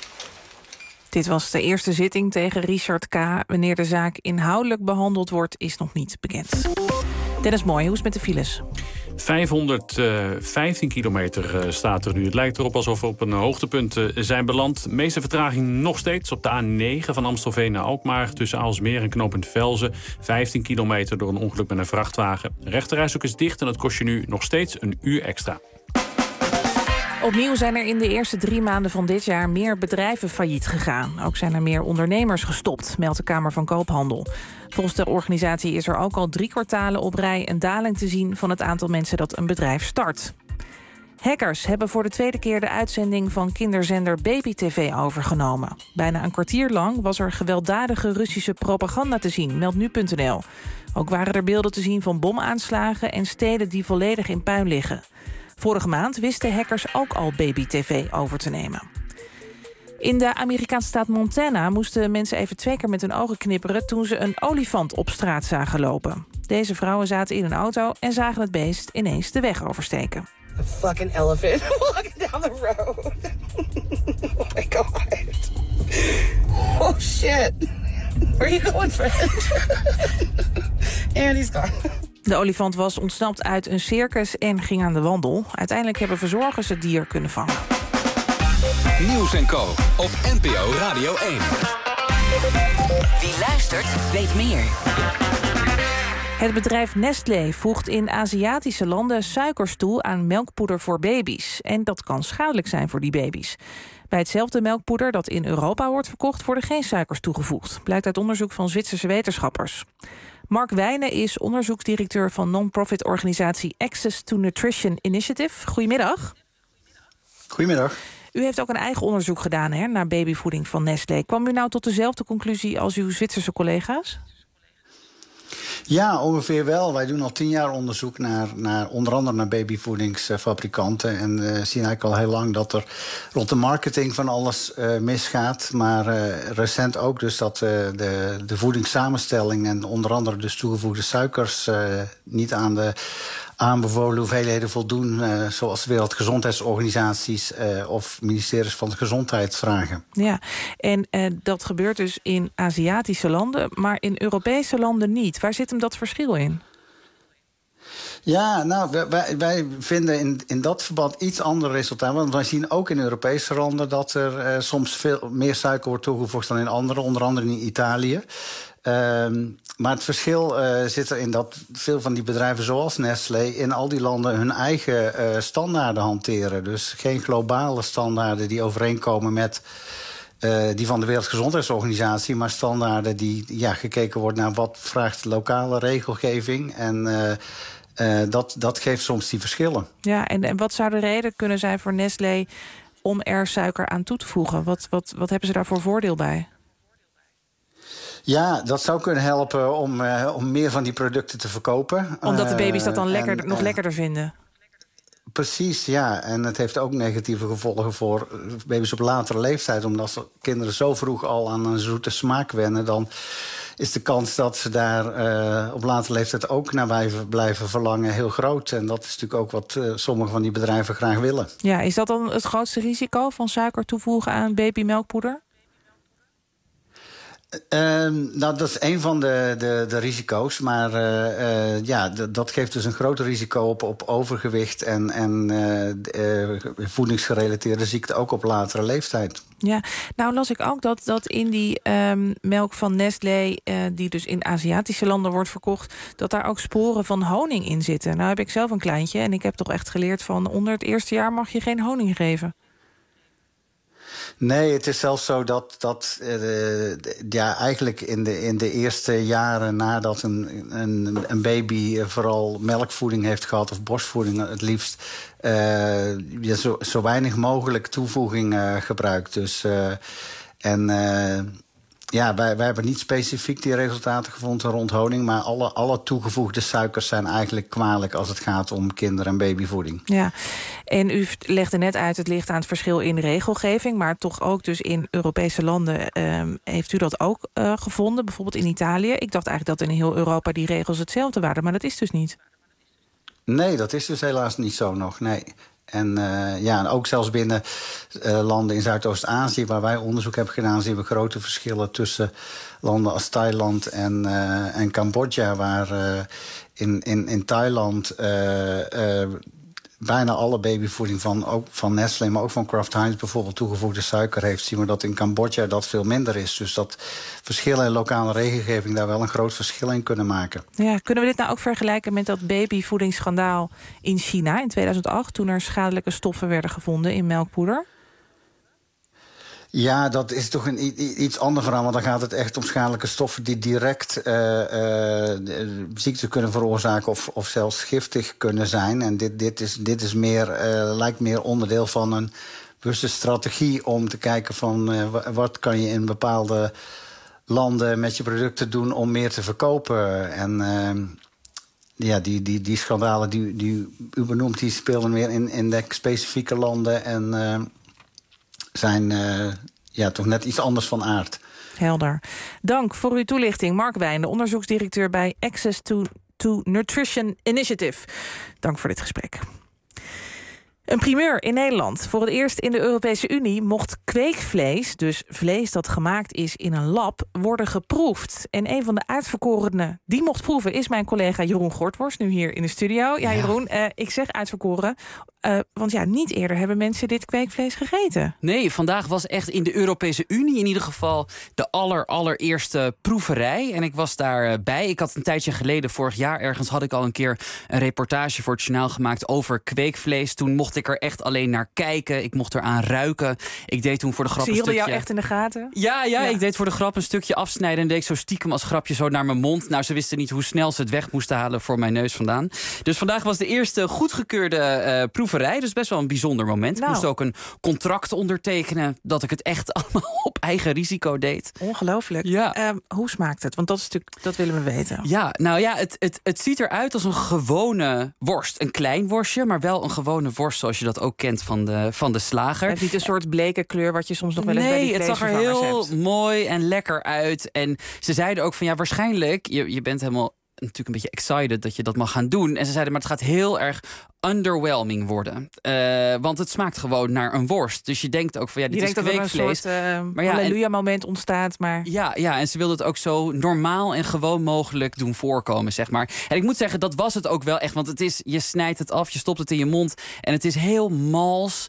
Dit was de eerste zitting tegen Richard K. Wanneer de zaak inhoudelijk behandeld wordt, is nog niet bekend. Dennis Mooi, hoe is het met de files? vijfhonderdvijftien kilometer uh, staat er nu. Het lijkt erop alsof we op een hoogtepunt uh, zijn beland. De meeste vertraging nog steeds op de A negen van Amstelveen naar Alkmaar. Tussen Aalsmeer en knooppunt Velzen. vijftien kilometer door een ongeluk met een vrachtwagen. De rechterrijstrook is dicht en dat kost je nu nog steeds een uur extra. Opnieuw zijn er in de eerste drie maanden van dit jaar meer bedrijven failliet gegaan. Ook zijn er meer ondernemers gestopt, meldt de Kamer van Koophandel. Volgens de organisatie is er ook al drie kwartalen op rij een daling te zien van het aantal mensen dat een bedrijf start. Hackers hebben voor de tweede keer de uitzending van kinderzender Baby T V overgenomen. Bijna een kwartier lang was er gewelddadige Russische propaganda te zien, meldt nu punt n l. Ook waren er beelden te zien van bomaanslagen en steden die volledig in puin liggen. Vorige maand wisten hackers ook al Baby T V over te nemen. In de Amerikaanse staat Montana moesten mensen even twee keer met hun ogen knipperen toen ze een olifant op straat zagen lopen. Deze vrouwen zaten in een auto en zagen het beest ineens de weg oversteken. A fucking elephant walking down the road. Oh my god. Oh shit. Where are you going, friend? And he's gone. De olifant was ontsnapt uit een circus en ging aan de wandel. Uiteindelijk hebben verzorgers het dier kunnen vangen. Nieuws en Co. op N P O Radio één. Wie luistert, weet meer. Het bedrijf Nestlé voegt in Aziatische landen suikers toe aan melkpoeder voor baby's. En dat kan schadelijk zijn voor die baby's. Bij hetzelfde melkpoeder dat in Europa wordt verkocht worden geen suikers toegevoegd. Blijkt uit onderzoek van Zwitserse wetenschappers. Mark Wijnen is onderzoeksdirecteur van non-profit organisatie Access to Nutrition Initiative. Goedemiddag. Goedemiddag. U heeft ook een eigen onderzoek gedaan hè, naar babyvoeding van Nestlé. Kwam u nou tot dezelfde conclusie als uw Zwitserse collega's? Ja, ongeveer wel. Wij doen al tien jaar onderzoek naar, naar onder andere naar babyvoedingsfabrikanten. En uh, zien eigenlijk al heel lang dat er rond de marketing van alles uh, misgaat. Maar uh, recent ook dus dat uh, de, de voedingssamenstelling en onder andere dus toegevoegde suikers uh, niet aan de aanbevolen hoeveelheden voldoen, uh, zoals wereldgezondheidsorganisaties uh, of ministeries van de Gezondheid vragen. Ja, en uh, dat gebeurt dus in Aziatische landen, maar in Europese landen niet. Waar zit hem dat verschil in? Ja, nou, wij, wij vinden in, in dat verband iets ander resultaat. Want wij zien ook in Europese landen dat er uh, soms veel meer suiker wordt toegevoegd dan in andere, onder andere in Italië. Um, maar het verschil uh, zit erin dat veel van die bedrijven zoals Nestlé in al die landen hun eigen uh, standaarden hanteren. Dus geen globale standaarden die overeenkomen met uh, die van de Wereldgezondheidsorganisatie, maar standaarden die ja, gekeken wordt naar wat vraagt lokale regelgeving. En uh, uh, dat, dat geeft soms die verschillen. Ja, en, en wat zou de reden kunnen zijn voor Nestlé om er suiker aan toe te voegen? Wat, wat, wat hebben ze daar voor voordeel bij? Ja, dat zou kunnen helpen om, uh, om meer van die producten te verkopen. Omdat de baby's dat dan uh, lekker, en, nog uh, lekkerder vinden. Precies, ja. En het heeft ook negatieve gevolgen voor baby's op latere leeftijd. Omdat ze kinderen zo vroeg al aan een zoete smaak wennen, dan is de kans dat ze daar uh, op latere leeftijd ook naar blijven, blijven verlangen heel groot. En dat is natuurlijk ook wat uh, sommige van die bedrijven graag willen. Ja, is dat dan het grootste risico van suiker toevoegen aan babymelkpoeder? Uh, nou, dat is een van de, de, de risico's. Maar uh, uh, ja, d- dat geeft dus een groter risico op, op overgewicht en, en uh, uh, voedingsgerelateerde ziekten, ook op latere leeftijd. Ja, nou las ik ook dat, dat in die um, melk van Nestlé, uh, die dus in Aziatische landen wordt verkocht, dat daar ook sporen van honing in zitten. Nou heb ik zelf een kleintje en ik heb toch echt geleerd van onder het eerste jaar mag je geen honing geven. Nee, het is zelfs zo dat, dat uh, ja, eigenlijk in de, in de eerste jaren nadat een, een, een baby vooral melkvoeding heeft gehad, of borstvoeding het liefst, uh, ja, zo, zo weinig mogelijk toevoeging uh, gebruikt. Dus, uh, en uh, ja, wij, wij hebben niet specifiek die resultaten gevonden rond honing, maar alle, alle toegevoegde suikers zijn eigenlijk kwalijk als het gaat om kinder- en babyvoeding. Ja, en u legde net uit, het ligt aan het verschil in regelgeving, maar toch ook dus in Europese landen um, heeft u dat ook uh, gevonden, bijvoorbeeld in Italië. Ik dacht eigenlijk dat in heel Europa die regels hetzelfde waren, maar dat is dus niet. Nee, dat is dus helaas niet zo nog, nee. En uh, ja, en ook zelfs binnen uh, landen in Zuidoost-Azië, waar wij onderzoek hebben gedaan, zien we grote verschillen tussen landen als Thailand en, uh, en Cambodja, waar uh, in, in, in Thailand uh, uh, bijna alle babyvoeding van, ook van Nestlé, maar ook van Kraft Heinz bijvoorbeeld toegevoegde suiker heeft, zien we dat in Cambodja dat veel minder is. Dus dat verschillen in lokale regelgeving daar wel een groot verschil in kunnen maken. Ja, kunnen we dit nou ook vergelijken met dat babyvoedingsschandaal in China in tweeduizend acht, toen er schadelijke stoffen werden gevonden in melkpoeder? Ja, dat is toch een iets ander verhaal. Want dan gaat het echt om schadelijke stoffen die direct uh, uh, ziekte kunnen veroorzaken of, of zelfs giftig kunnen zijn. En dit, dit, is, dit is meer, uh, lijkt meer onderdeel van een bewuste strategie om te kijken van uh, wat kan je in bepaalde landen met je producten doen om meer te verkopen. En uh, ja, die, die, die schandalen die, die u benoemt, die spelen meer in, in de specifieke landen en uh, zijn uh, ja, toch net iets anders van aard. Helder. Dank voor uw toelichting. Mark Wijnen, onderzoeksdirecteur bij Access to, to Nutrition Initiative. Dank voor dit gesprek. Een primeur in Nederland. Voor het eerst in de Europese Unie mocht kweekvlees, dus vlees dat gemaakt is in een lab, worden geproefd. En een van de uitverkorenen die mocht proeven is mijn collega Jeroen Gortworst, nu hier in de studio. Ja, Jeroen, uh, ik zeg uitverkoren, uh, want ja, niet eerder hebben mensen dit kweekvlees gegeten. Nee, vandaag was echt in de Europese Unie in ieder geval de aller, allereerste proeverij. En ik was daarbij. Ik had een tijdje geleden, vorig jaar ergens, had ik al een keer een reportage voor het journaal gemaakt over kweekvlees. Toen mocht ik er echt alleen naar kijken. Ik mocht eraan ruiken. Ik deed toen voor de grap Ze een hielden stukje... jou echt in de gaten? Ja, ja, ja, ik deed voor de grap een stukje afsnijden en deed ik zo stiekem als grapje zo naar mijn mond. Nou, ze wisten niet hoe snel ze het weg moesten halen voor mijn neus vandaan. Dus vandaag was de eerste goedgekeurde uh, proeverij. Dus best wel een bijzonder moment. Nou. Ik moest ook een contract ondertekenen dat ik het echt allemaal op eigen risico deed. Ongelooflijk. Ja. Um, hoe smaakt het? Want dat is natuurlijk, dat willen we weten. Ja, nou ja, het, het, het ziet eruit als een gewone worst. Een klein worstje, maar wel een gewone worst zoals je dat ook kent van de, van de slager. Het heeft niet een soort bleke kleur wat je soms nog wel eens nee, bij die het zag er heel hebt. mooi en lekker uit. En ze zeiden ook van ja, waarschijnlijk, je, je bent helemaal natuurlijk een beetje excited dat je dat mag gaan doen. En ze zeiden, maar het gaat heel erg underwhelming worden. Uh, want het smaakt gewoon naar een worst. Dus je denkt ook van ja, dit je is denkt kweekvlees. Dat er een soort uh, maar ja, halleluja-moment ontstaat. Maar... Ja, ja, en ze wilden het ook zo normaal en gewoon mogelijk doen voorkomen, zeg maar. En ik moet zeggen, dat was het ook wel echt. Want het is, je snijdt het af, je stopt het in je mond. En het is heel mals,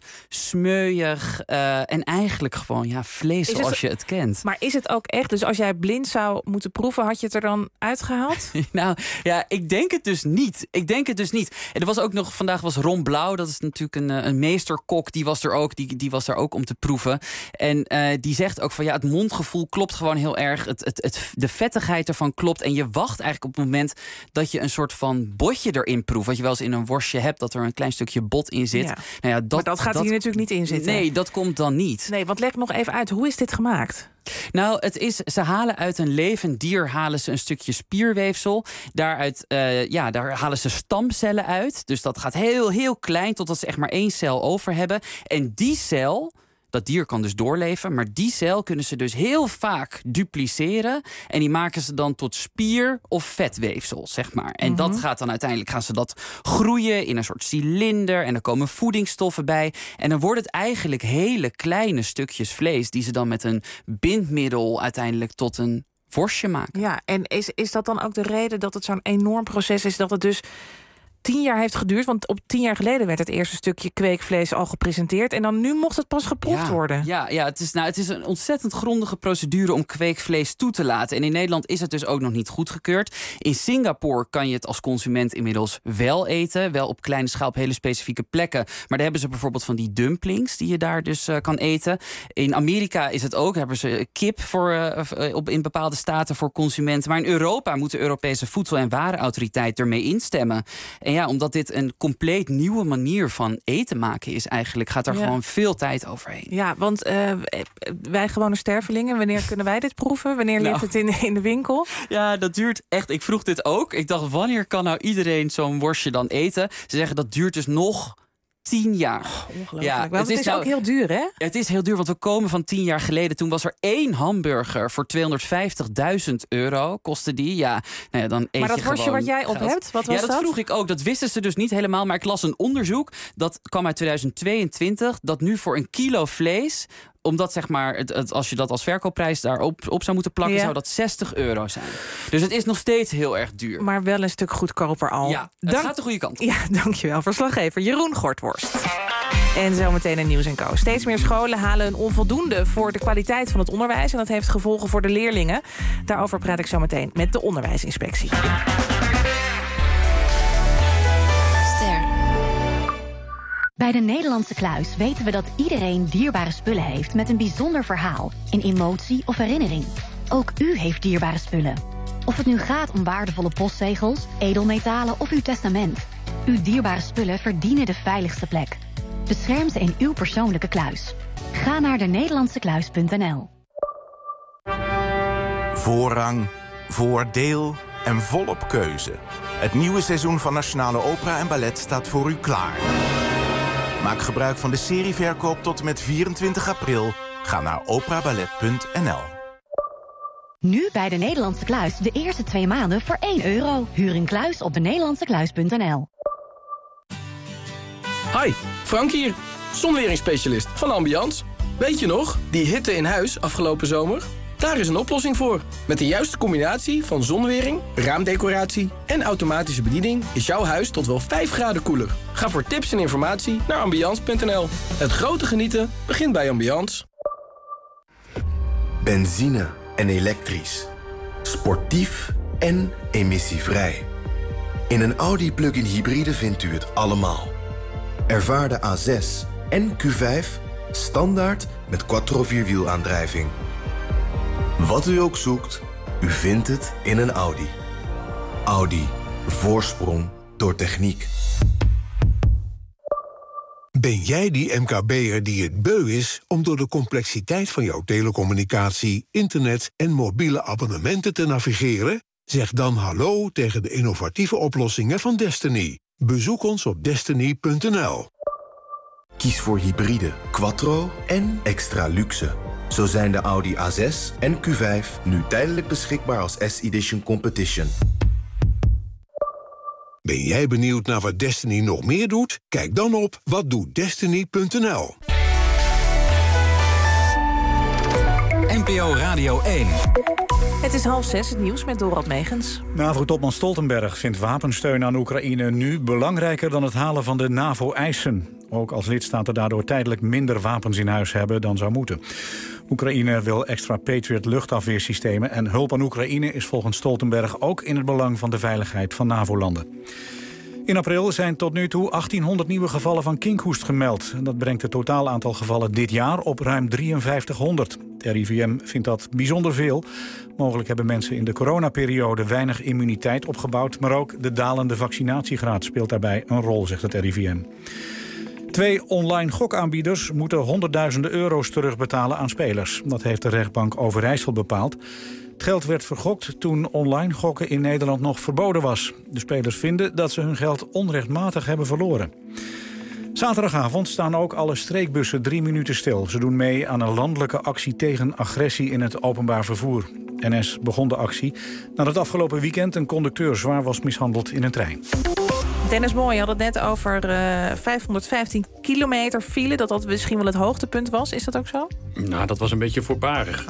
smeuig uh, en eigenlijk gewoon ja, vlees is zoals het, je het kent. Maar is het ook echt? Dus als jij blind zou moeten proeven, had je het er dan uitgehaald? Nou, ja, ik denk het dus niet. Ik denk het dus niet. En er was ook nog, vandaag was Ron Blauw, dat is natuurlijk een, een meesterkok, die was er ook, die, die was er ook om te proeven. En uh, die zegt ook van ja, het mondgevoel klopt gewoon heel erg. Het, het, het, de vettigheid ervan klopt. En je wacht eigenlijk op het moment dat je een soort van botje erin proeft. Wat je wel eens in een worstje hebt, dat er een klein stukje bot in zit. Ja. Nou ja, dat, maar dat gaat dat, hier natuurlijk niet in zitten. Nee, dat komt dan niet. Nee, want leg nog even uit, hoe is dit gemaakt? Nou, het is, ze halen uit een levend dier halen ze een stukje spierweefsel. Daaruit, uh, ja, daar halen ze stamcellen uit. Dus dat gaat heel, heel klein totdat ze echt maar één cel over hebben. En die cel, dat dier kan dus doorleven, maar die cel kunnen ze dus heel vaak dupliceren. En die maken ze dan tot spier- of vetweefsel, zeg maar. En mm-hmm. dat gaat dan uiteindelijk, gaan ze dat groeien in een soort cilinder. En er komen voedingsstoffen bij. En dan wordt het eigenlijk hele kleine stukjes vlees die ze dan met een bindmiddel uiteindelijk tot een worstje maken. Ja, en is, is dat dan ook de reden dat het zo'n enorm proces is, dat het dus tien jaar heeft geduurd? Want op tien jaar geleden werd het eerste stukje kweekvlees al gepresenteerd. En dan nu mocht het pas geproefd ja, worden. Ja, ja het, is, nou, het is een ontzettend grondige procedure om kweekvlees toe te laten. En in Nederland is het dus ook nog niet goedgekeurd. In Singapore kan je het als consument inmiddels wel eten. Wel op kleine schaal op hele specifieke plekken. Maar daar hebben ze bijvoorbeeld van die dumplings die je daar dus uh, kan eten. In Amerika is het ook. Hebben ze kip voor, uh, op, in bepaalde staten voor consumenten. Maar in Europa moet de Europese Voedsel- en Warenautoriteit ermee instemmen. En ja, omdat dit een compleet nieuwe manier van eten maken is eigenlijk, gaat er ja. gewoon veel tijd overheen. Ja, want uh, wij gewone stervelingen, wanneer kunnen wij dit proeven? Wanneer nou. ligt het in, in de winkel? Ja, dat duurt echt. Ik vroeg dit ook. Ik dacht, wanneer kan nou iedereen zo'n worstje dan eten? Ze zeggen, dat duurt dus nog tien jaar. Oh, ongelooflijk. Ja, het, het is, is nou, ook heel duur, hè? Het is heel duur, want we komen van tien jaar geleden. Toen was er één hamburger voor tweehonderdvijftigduizend euro. Kostte die, ja. Nou ja dan eet maar dat je worstje wat jij op geld. hebt, wat was ja, dat? dat vroeg ik ook. Dat wisten ze dus niet helemaal. Maar ik las een onderzoek, dat kwam uit tweeduizend tweeëntwintig... dat nu voor een kilo vlees, omdat zeg maar, het, het, als je dat als verkoopprijs daarop op zou moeten plakken, ja. zou dat zestig euro zijn. Dus het is nog steeds heel erg duur. Maar wel een stuk goedkoper al. Ja, het Dank... gaat de goede kant op. Ja, dankjewel. Verslaggever Jeroen Gortworst. En zometeen een Nieuws en Co. Steeds meer scholen halen een onvoldoende voor de kwaliteit van het onderwijs. En dat heeft gevolgen voor de leerlingen. Daarover praat ik zo meteen met de onderwijsinspectie. Bij de Nederlandse Kluis weten we dat iedereen dierbare spullen heeft met een bijzonder verhaal, een emotie of herinnering. Ook u heeft dierbare spullen. Of het nu gaat om waardevolle postzegels, edelmetalen of uw testament. Uw dierbare spullen verdienen de veiligste plek. Bescherm ze in uw persoonlijke kluis. Ga naar de nederlandse kluis punt n l. Voorrang, voordeel en volop keuze. Het nieuwe seizoen van Nationale Opera en Ballet staat voor u klaar. Maak gebruik van de serieverkoop tot en met vierentwintig april. Ga naar opera ballet punt n l. Nu bij de Nederlandse Kluis de eerste twee maanden voor één euro. Huur een kluis op de nederlandse kluis punt n l. Hi, Frank hier, zonweringsspecialist van Ambiance. Weet je nog, die hitte in huis afgelopen zomer? Daar is een oplossing voor. Met de juiste combinatie van zonwering, raamdecoratie en automatische bediening is jouw huis tot wel vijf graden koeler. Ga voor tips en informatie naar ambiance punt n l. Het grote genieten begint bij Ambiance. Benzine en elektrisch. Sportief en emissievrij. In een Audi plug-in hybride vindt u het allemaal. Ervaar de A zes en Q vijf standaard met quattro vierwielaandrijving. Wat u ook zoekt, u vindt het in een Audi. Audi. Voorsprong door techniek. Ben jij die M K B'er die het beu is om door de complexiteit van jouw telecommunicatie, internet en mobiele abonnementen te navigeren? Zeg dan hallo tegen de innovatieve oplossingen van Destiny. Bezoek ons op destiny punt n l. Kies voor hybride, quattro en extra luxe. Zo zijn de Audi A zes en Q vijf nu tijdelijk beschikbaar als S-Edition Competition. Ben jij benieuwd naar wat Destiny nog meer doet? Kijk dan op wat doet destiny punt n l. N P O Radio één. Het is half zes, het nieuws met Dorald Megens. NAVO-topman Stoltenberg vindt wapensteun aan Oekraïne nu belangrijker dan het halen van de NAVO-eisen. Ook als lidstaten daardoor tijdelijk minder wapens in huis hebben dan zou moeten. Oekraïne wil extra Patriot luchtafweersystemen en hulp aan Oekraïne is volgens Stoltenberg ook in het belang van de veiligheid van NAVO-landen. In april zijn tot nu toe achttienhonderd nieuwe gevallen van kinkhoest gemeld. Dat brengt het totaal aantal gevallen dit jaar op ruim drieënvijftighonderd. Het R I V M vindt dat bijzonder veel. Mogelijk hebben mensen in de coronaperiode weinig immuniteit opgebouwd, maar ook de dalende vaccinatiegraad speelt daarbij een rol, zegt het R I V M. Twee online gokaanbieders moeten honderdduizenden euro's terugbetalen aan spelers. Dat heeft de rechtbank Overijssel bepaald. Het geld werd vergokt toen online gokken in Nederland nog verboden was. De spelers vinden dat ze hun geld onrechtmatig hebben verloren. Zaterdagavond staan ook alle streekbussen drie minuten stil. Ze doen mee aan een landelijke actie tegen agressie in het openbaar vervoer. N S begon de actie nadat afgelopen weekend een conducteur zwaar was mishandeld in een trein. Dennis Mooi had het net over uh, vijfhonderdvijftien kilometer file, dat dat misschien wel het hoogtepunt was. Is dat ook zo? Nou, dat was een beetje voorbarig.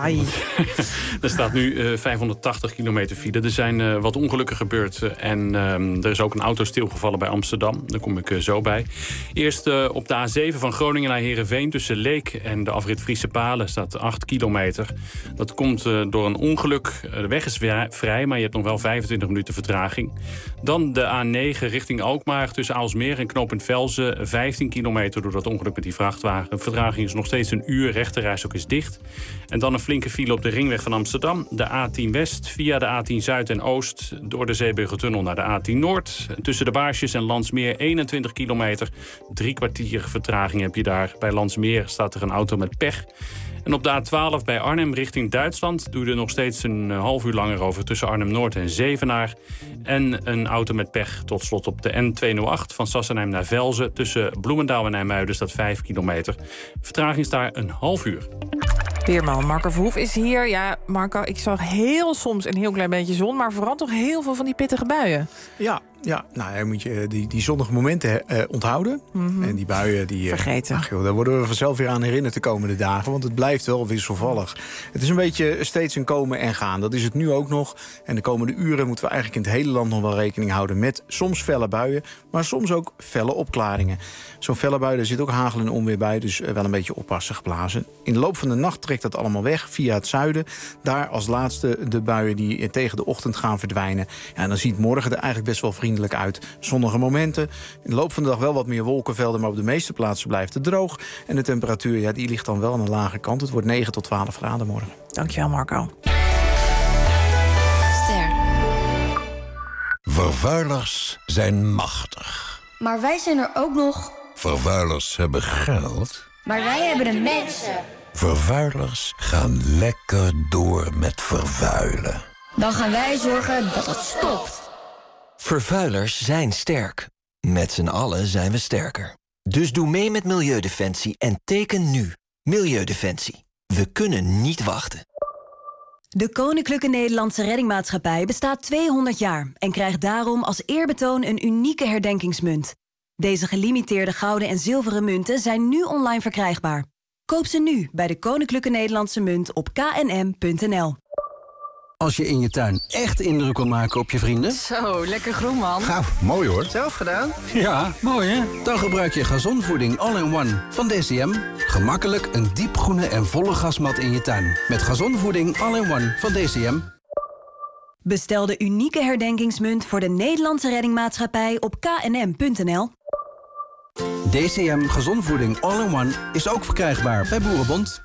Er staat nu uh, vijfhonderdtachtig kilometer file. Er zijn uh, wat ongelukken gebeurd. Uh, en uh, er is ook een auto stilgevallen bij Amsterdam. Daar kom ik uh, zo bij. Eerst uh, op de A zeven van Groningen naar Heerenveen tussen Leek en de afrit Friese Palen staat acht kilometer. Dat komt uh, door een ongeluk. Uh, de weg is vrij, maar je hebt nog wel vijfentwintig minuten vertraging. Dan de A negen richting Alkmaar tussen Aalsmeer en knooppunt Velzen. vijftien kilometer door dat ongeluk met die vrachtwagen. De vertraging is nog steeds een uur. Rechterrijstrook is dicht. En dan een flinke file op de ringweg van Amsterdam. De A tien West via de A tien Zuid en Oost door de Zeeburgertunnel naar de A tien Noord. Tussen de Baarsjes en Landsmeer eenentwintig kilometer. Drie kwartier vertraging heb je daar. Bij Landsmeer staat er een auto met pech. En op de A twaalf bij Arnhem richting Duitsland doe je er nog steeds een half uur langer over tussen Arnhem-Noord en Zevenaar. En een auto met pech tot slot op de N tweehonderdacht van Sassenheim naar Velzen. Tussen Bloemendaal en IJmuiden staat vijf kilometer. Vertraging is daar een half uur. Weerman Marco Verhoef is hier. Ja, Marco, ik zag heel soms een heel klein beetje zon, maar vooral toch heel veel van die pittige buien. Ja, ja, nou, je moet je die, die zonnige momenten uh, onthouden. Mm-hmm. En die buien, die... Vergeten. Ach, joh, daar worden we vanzelf weer aan herinnerd de komende dagen. Want het blijft wel wisselvallig. Het is een beetje steeds een komen en gaan. Dat is het nu ook nog. En de komende uren moeten we eigenlijk in het hele land nog wel rekening houden met soms felle buien, maar soms ook felle opklaringen. Zo'n felle bui, daar zit ook hagel en onweer bij, dus wel een beetje oppassen geblazen. In de loop van de nacht trekt dat allemaal weg via het zuiden. Daar als laatste de buien die tegen de ochtend gaan verdwijnen. Ja, en dan ziet morgen er eigenlijk best wel vriendelijk uit. Zonnige momenten. In de loop van de dag wel wat meer wolkenvelden, maar op de meeste plaatsen blijft het droog. En de temperatuur, ja, die ligt dan wel aan een lage kant. Het wordt negen tot twaalf graden morgen. Dankjewel, Marco. Ster. Vervuilers zijn machtig. Maar wij zijn er ook nog. Vervuilers hebben geld. Maar wij hebben de mensen. Vervuilers gaan lekker door met vervuilen. Dan gaan wij zorgen dat het stopt. Vervuilers zijn sterk. Met z'n allen zijn we sterker. Dus doe mee met Milieudefensie en teken nu. Milieudefensie. We kunnen niet wachten. De Koninklijke Nederlandse Reddingmaatschappij bestaat tweehonderd jaar... en krijgt daarom als eerbetoon een unieke herdenkingsmunt. Deze gelimiteerde gouden en zilveren munten zijn nu online verkrijgbaar. Koop ze nu bij de Koninklijke Nederlandse Munt op k n m punt n l. Als je in je tuin echt indruk wil maken op je vrienden... Zo, lekker groen, man. Gauw, mooi hoor. Zelf gedaan? Ja, mooi hè? Dan gebruik je gazonvoeding all-in-one van D C M. Gemakkelijk een diepgroene en volle gasmat in je tuin. Met gazonvoeding all-in-one van D C M. Bestel de unieke herdenkingsmunt voor de Nederlandse Reddingmaatschappij op k n m punt n l. D C M Gazonvoeding all-in-one is ook verkrijgbaar bij Boerenbond.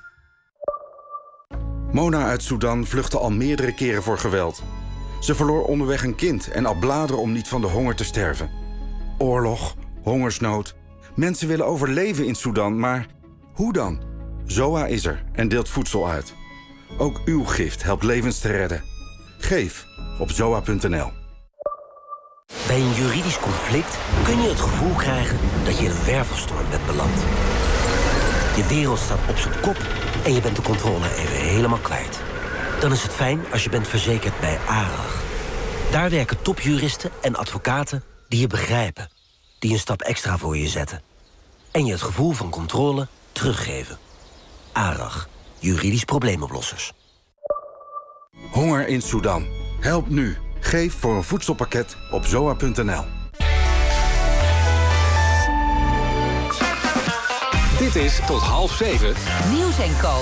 Mona uit Sudan vluchtte al meerdere keren voor geweld. Ze verloor onderweg een kind en al bladeren om niet van de honger te sterven. Oorlog, hongersnood. Mensen willen overleven in Sudan, maar hoe dan? Z O A is er en deelt voedsel uit. Ook uw gift helpt levens te redden. Geef op zoa punt n l. Bij een juridisch conflict kun je het gevoel krijgen dat je in een wervelstorm bent beland. Je wereld staat op zijn kop en je bent de controle even helemaal kwijt. Dan is het fijn als je bent verzekerd bij ARAG. Daar werken topjuristen en advocaten die je begrijpen. Die een stap extra voor je zetten. En je het gevoel van controle teruggeven. ARAG. Juridisch probleemoplossers. Honger in Sudan. Help nu. Geef voor een voedselpakket op zoa punt n l. Dit is tot half zeven. Nieuws en Co.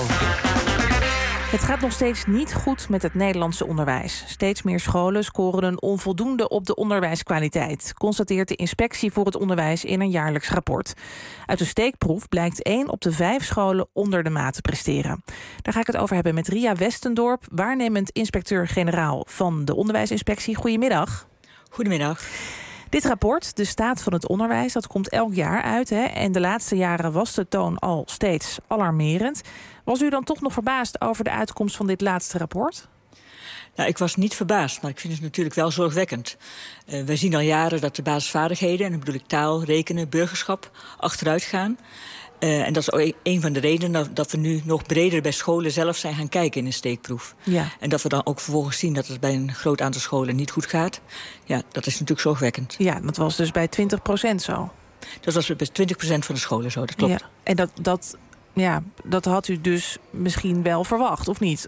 Het gaat nog steeds niet goed met het Nederlandse onderwijs. Steeds meer scholen scoren een onvoldoende op de onderwijskwaliteit, constateert de Inspectie voor het Onderwijs in een jaarlijks rapport. Uit de steekproef blijkt één op de vijf scholen onder de maat te presteren. Daar ga ik het over hebben met Ria Westendorp, waarnemend inspecteur-generaal van de Onderwijsinspectie. Goedemiddag. Goedemiddag. Dit rapport, de staat van het onderwijs, dat komt elk jaar uit. Hè? En de laatste jaren was de toon al steeds alarmerend. Was u dan toch nog verbaasd over de uitkomst van dit laatste rapport? Nou, ik was niet verbaasd, maar ik vind het natuurlijk wel zorgwekkend. Uh, wij zien al jaren dat de basisvaardigheden, en dan bedoel ik taal, rekenen, burgerschap, achteruit gaan. Uh, en dat is ook een van de redenen dat, dat we nu nog breder bij scholen zelf zijn gaan kijken in een steekproef. Ja. En dat we dan ook vervolgens zien dat het bij een groot aantal scholen niet goed gaat. Ja, dat is natuurlijk zorgwekkend. Ja, dat was dus bij twintig procent zo. Dat was bij twintig procent van de scholen zo, dat klopt. Ja. En dat, dat, ja, dat had u dus misschien wel verwacht, of niet?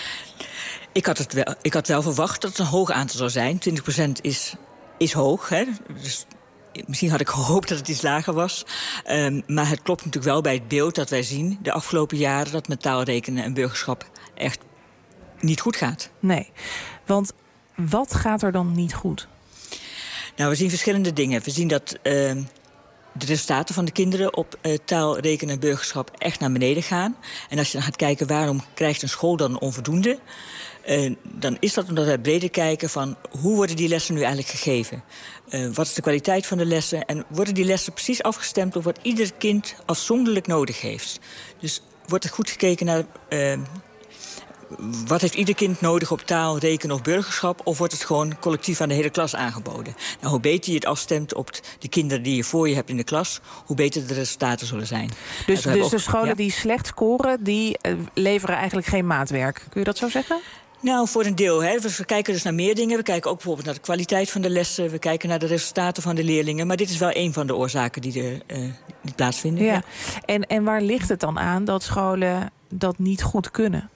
Ik had, het wel, ik had wel verwacht dat het een hoog aantal zou zijn. twintig procent is, is hoog, hè. Dus misschien had ik gehoopt dat het iets lager was. Um, maar het klopt natuurlijk wel bij het beeld dat wij zien de afgelopen jaren dat met taal, rekenen en burgerschap echt niet goed gaat. Nee, want wat gaat er dan niet goed? Nou, we zien verschillende dingen. We zien dat uh, de resultaten van de kinderen op uh, taal, rekenen en burgerschap echt naar beneden gaan. En als je dan gaat kijken waarom krijgt een school dan onvoldoende, Uh, dan is dat omdat wij breder kijken van hoe worden die lessen nu eigenlijk gegeven? Uh, wat is de kwaliteit van de lessen? En worden die lessen precies afgestemd op wat ieder kind afzonderlijk nodig heeft? Dus wordt er goed gekeken naar Uh, wat heeft ieder kind nodig op taal, rekenen of burgerschap? Of wordt het gewoon collectief aan de hele klas aangeboden? Nou, hoe beter je het afstemt op de kinderen die je voor je hebt in de klas, hoe beter de resultaten zullen zijn. Dus, dus ook, de scholen ja. die slecht scoren, die uh, leveren eigenlijk geen maatwerk. Kun je dat zo zeggen? Nou, voor een deel. Hè. We kijken dus naar meer dingen. We kijken ook bijvoorbeeld naar de kwaliteit van de lessen. We kijken naar de resultaten van de leerlingen. Maar dit is wel een van de oorzaken die er uh, niet plaatsvinden. Ja. Ja. En, en waar ligt het dan aan dat scholen dat niet goed kunnen?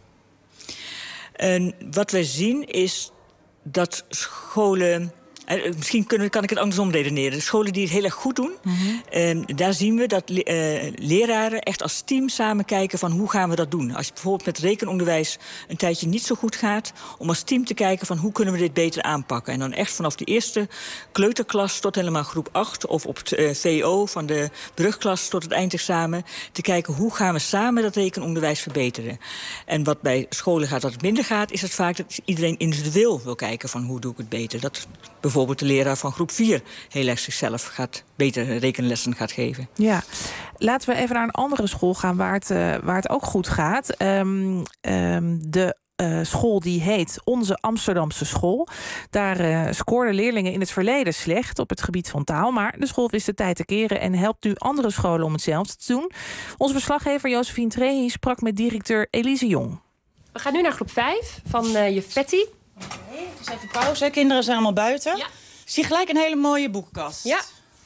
En wat wij zien is dat scholen. Uh, misschien kunnen, kan ik het andersom redeneren. De scholen die het heel erg goed doen, mm-hmm. uh, daar zien we dat le- uh, leraren echt als team samen kijken van hoe gaan we dat doen. Als je bijvoorbeeld met rekenonderwijs een tijdje niet zo goed gaat, om als team te kijken van hoe kunnen we dit beter aanpakken. En dan echt vanaf de eerste kleuterklas tot helemaal groep acht, of op het uh, V O van de brugklas tot het eindexamen, te kijken hoe gaan we samen dat rekenonderwijs verbeteren. En wat bij scholen gaat dat het minder gaat, is het vaak dat iedereen individueel wil kijken van hoe doe ik het beter. Dat bijvoorbeeld de leraar van groep vier heel erg zichzelf gaat beter rekenlessen gaat geven. Ja, laten we even naar een andere school gaan waar het, uh, waar het ook goed gaat. Um, um, de uh, school die heet Onze Amsterdamse School. Daar uh, scoorden leerlingen in het verleden slecht op het gebied van taal. Maar de school wist de tijd te keren en helpt nu andere scholen om hetzelfde te doen. Onze verslaggever Josephine Trehi sprak met directeur Elise Jong. We gaan nu naar groep vijf van uh, juf Patty. Oké, okay, dus even pauze. Kinderen zijn allemaal buiten. Ja. Ik zie gelijk een hele mooie boekenkast. Ja,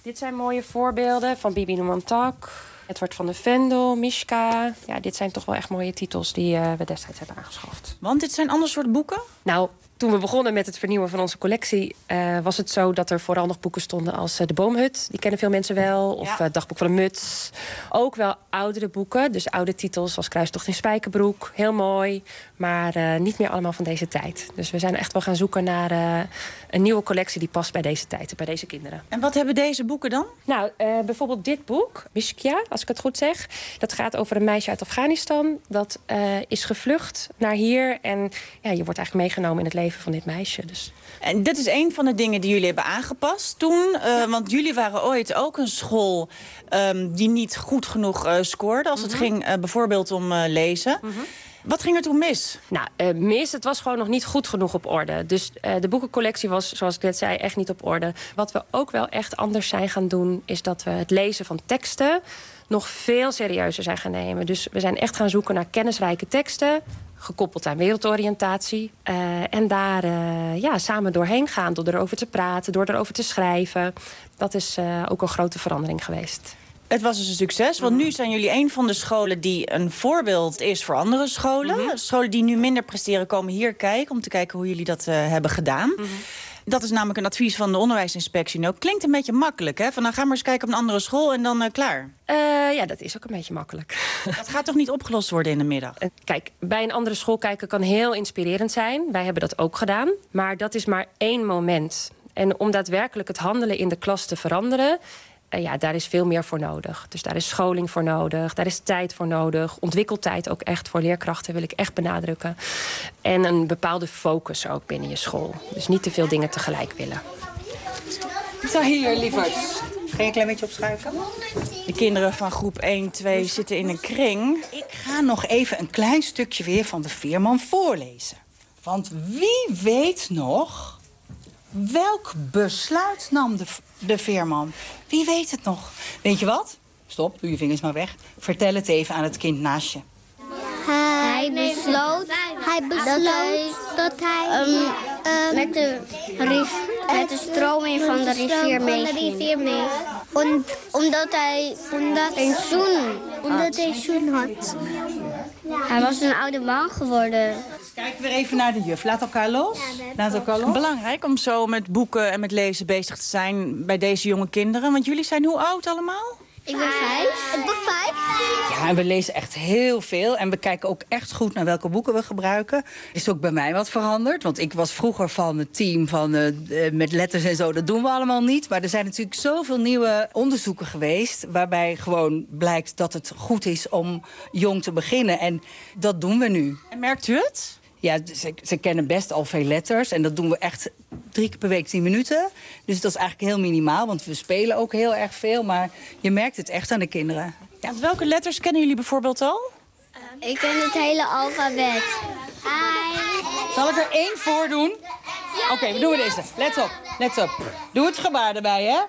Dit zijn mooie voorbeelden van Bibi Numantak, Edward van de Vendel, Mishka. Ja, dit zijn toch wel echt mooie titels die uh, we destijds hebben aangeschaft. Want dit zijn ander soort boeken? Nou, toen we begonnen met het vernieuwen van onze collectie, Uh, was het zo dat er vooral nog boeken stonden als uh, De Boomhut. Die kennen veel mensen wel. Of ja. uh, Dagboek van een Muts. Ook wel oudere boeken. Dus oude titels als Kruistocht in Spijkerbroek. Heel mooi. Maar uh, niet meer allemaal van deze tijd. Dus we zijn echt wel gaan zoeken naar uh, een nieuwe collectie die past bij deze tijd. Bij deze kinderen. En wat hebben deze boeken dan? Nou, uh, bijvoorbeeld dit boek. Mishkia, als ik het goed zeg. Dat gaat over een meisje uit Afghanistan. Dat uh, is gevlucht naar hier. En ja, je wordt eigenlijk meegenomen in het leven van dit meisje. Dus. En dit is een van de dingen die jullie hebben aangepast toen. Uh, want jullie waren ooit ook een school um, die niet goed genoeg uh, scoorde. Als mm-hmm. het ging uh, bijvoorbeeld om uh, lezen. Mm-hmm. Wat ging er toen mis? Nou, uh, mis, het was gewoon nog niet goed genoeg op orde. Dus uh, de boekencollectie was, zoals ik net zei, echt niet op orde. Wat we ook wel echt anders zijn gaan doen, is dat we het lezen van teksten nog veel serieuzer zijn gaan nemen. Dus we zijn echt gaan zoeken naar kennisrijke teksten, gekoppeld aan wereldoriëntatie. Uh, en daar uh, ja, samen doorheen gaan, door erover te praten, door erover te schrijven. Dat is uh, ook een grote verandering geweest. Het was dus een succes, want nu zijn jullie een van de scholen die een voorbeeld is voor andere scholen. Mm-hmm. Scholen die nu minder presteren komen hier kijken om te kijken hoe jullie dat uh, hebben gedaan. Mm-hmm. Dat is namelijk een advies van de onderwijsinspectie. Nou, klinkt een beetje makkelijk, hè? Van nou, ga maar eens kijken op een andere school en dan uh, klaar. Uh, ja, dat is ook een beetje makkelijk. Dat gaat toch niet opgelost worden in de middag? Uh, kijk, bij een andere school kijken kan heel inspirerend zijn. Wij hebben dat ook gedaan. Maar dat is maar één moment. En om daadwerkelijk het handelen in de klas te veranderen, Uh, ja, daar is veel meer voor nodig. Dus daar is scholing voor nodig, daar is tijd voor nodig. Ontwikkeltijd ook echt voor leerkrachten, wil ik echt benadrukken. En een bepaalde focus ook binnen je school. Dus niet te veel dingen tegelijk willen. Zo, hier, lieverd. Ga je een klein beetje opschuiven? De kinderen van groep één, twee zitten in een kring. Ik ga nog even een klein stukje weer van de Veerman voorlezen. Want wie weet nog welk besluit nam de, de Veerman? Wie weet het nog? Weet je wat? Stop, doe je vingers maar weg. Vertel het even aan het kind naast je. Hij besloot, hij besloot dat hij um, um, met, de, met de stroming van de rivier meeging. Om, omdat hij omdat pensioen omdat hij pensioen had. Hij was een oude man geworden. Kijk weer even naar de juf. Laat elkaar los. Laat elkaar los. Belangrijk om zo met boeken en met lezen bezig te zijn bij deze jonge kinderen. Want jullie zijn hoe oud allemaal? Ik ben vijf. Ik ben vijf. Ja, en we lezen echt heel veel. En we kijken ook echt goed naar welke boeken we gebruiken. Is ook bij mij wat veranderd. Want ik was vroeger van het team van uh, met letters en zo. Dat doen we allemaal niet. Maar er zijn natuurlijk zoveel nieuwe onderzoeken geweest, waarbij gewoon blijkt dat het goed is om jong te beginnen. En dat doen we nu. En merkt u het? Ja, ze, ze kennen best al veel letters. En dat doen we echt drie keer per week tien minuten. Dus dat is eigenlijk heel minimaal, want we spelen ook heel erg veel. Maar je merkt het echt aan de kinderen. Ja. Welke letters kennen jullie bijvoorbeeld al? Uh, ik ken het hele alfabet. Hi. Zal ik er één voor doen? Ja, Oké, okay, we doen ja. deze. Let op, let op. Doe het gebaar erbij, hè?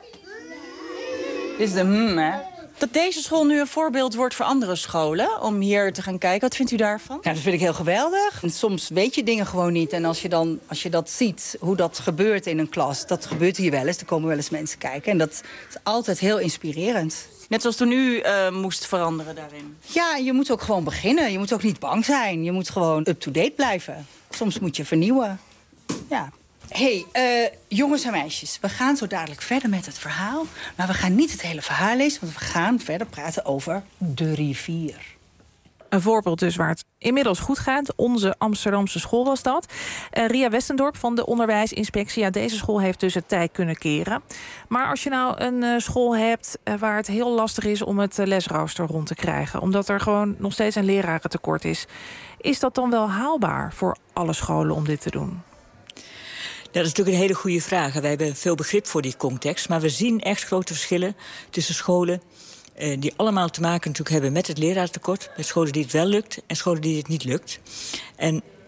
Dit is de hmm, hè? Dat deze school nu een voorbeeld wordt voor andere scholen om hier te gaan kijken. Wat vindt u daarvan? Ja, dat vind ik heel geweldig. En soms weet je dingen gewoon niet. En als je, dan, als je dat ziet, hoe dat gebeurt in een klas, dat gebeurt hier wel eens. Er komen wel eens mensen kijken. En dat is altijd heel inspirerend. Net zoals toen u uh, moest veranderen daarin. Ja, je moet ook gewoon beginnen. Je moet ook niet bang zijn. Je moet gewoon up-to-date blijven. Soms moet je vernieuwen. Ja. Hé, hey, uh, jongens en meisjes, we gaan zo dadelijk verder met het verhaal. Maar we gaan niet het hele verhaal lezen, want we gaan verder praten over de rivier. Een voorbeeld dus waar het inmiddels goed gaat. Onze Amsterdamse school was dat. Uh, Ria Westendorp van de onderwijsinspectie. Ja, deze school heeft dus het tij kunnen keren. Maar als je nou een uh, school hebt uh, waar het heel lastig is om het uh, lesrooster rond te krijgen, omdat er gewoon nog steeds een lerarentekort is, is dat dan wel haalbaar voor alle scholen om dit te doen? Dat is natuurlijk een hele goede vraag. Wij hebben veel begrip voor die context, maar we zien echt grote verschillen tussen scholen eh, die allemaal te maken natuurlijk hebben met het leraartekort, met scholen die het wel lukt en scholen die het niet lukt. En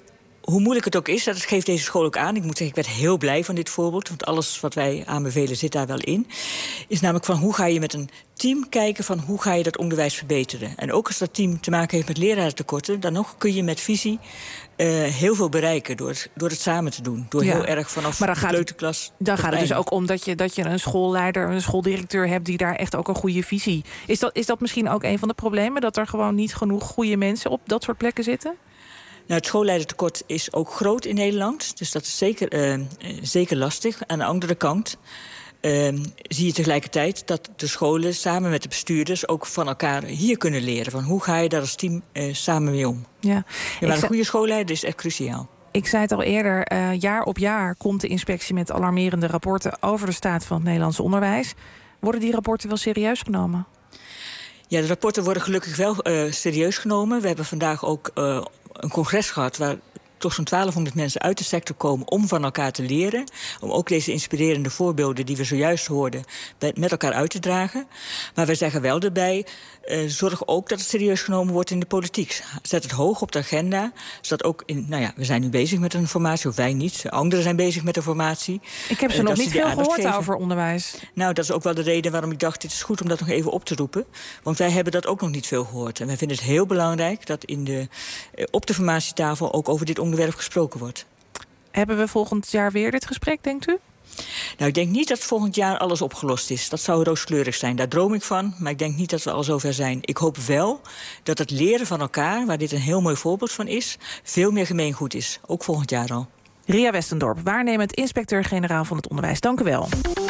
hoe moeilijk het ook is, dat geeft deze school ook aan. Ik moet zeggen, ik werd heel blij van dit voorbeeld, want alles wat wij aanbevelen zit daar wel in. Is namelijk van hoe ga je met een team kijken van hoe ga je dat onderwijs verbeteren. En ook als dat team te maken heeft met lerarentekorten, dan nog kun je met visie uh, heel veel bereiken door het, door het samen te doen. Door ja. heel erg vanaf maar dan de gaat kleuterklas. Het, dan gaat het dus ook om dat je, dat je een schoolleider, een schooldirecteur hebt die daar echt ook een goede visie. Is dat, is dat misschien ook een van de problemen, dat er gewoon niet genoeg goede mensen op dat soort plekken zitten? Nou, het schoolleidertekort is ook groot in Nederland. Dus dat is zeker, uh, zeker lastig. Aan de andere kant uh, zie je tegelijkertijd dat de scholen samen met de bestuurders ook van elkaar hier kunnen leren. Van hoe ga je daar als team uh, samen mee om? Ja. Ja, maar een goede schoolleider is echt cruciaal. Ik zei het al eerder, uh, jaar op jaar komt de inspectie met alarmerende rapporten over de staat van het Nederlands onderwijs. Worden die rapporten wel serieus genomen? Ja, de rapporten worden gelukkig wel uh, serieus genomen. We hebben vandaag ook uh, een congres gehad waar toch zo'n twaalfhonderd mensen uit de sector komen om van elkaar te leren. Om ook deze inspirerende voorbeelden die we zojuist hoorden met elkaar uit te dragen. Maar wij zeggen wel erbij, uh, zorg ook dat het serieus genomen wordt in de politiek. Zet het hoog op de agenda. Zodat ook in, nou ja, we zijn nu bezig met een formatie, of wij niet. Anderen zijn bezig met een formatie. Ik heb ze uh, nog niet veel gehoord geven. over onderwijs. Nou, dat is ook wel de reden waarom ik dacht, het is goed om dat nog even op te roepen. Want wij hebben dat ook nog niet veel gehoord. En wij vinden het heel belangrijk dat in de, uh, op de formatietafel ook over dit onderwerp onderwerp gesproken wordt. Hebben we volgend jaar weer dit gesprek, denkt u? Nou, ik denk niet dat volgend jaar alles opgelost is. Dat zou rooskleurig zijn. Daar droom ik van. Maar ik denk niet dat we al zover zijn. Ik hoop wel dat het leren van elkaar, waar dit een heel mooi voorbeeld van is, veel meer gemeengoed is. Ook volgend jaar al. Ria Westendorp, waarnemend inspecteur-generaal van het onderwijs. Dank u wel.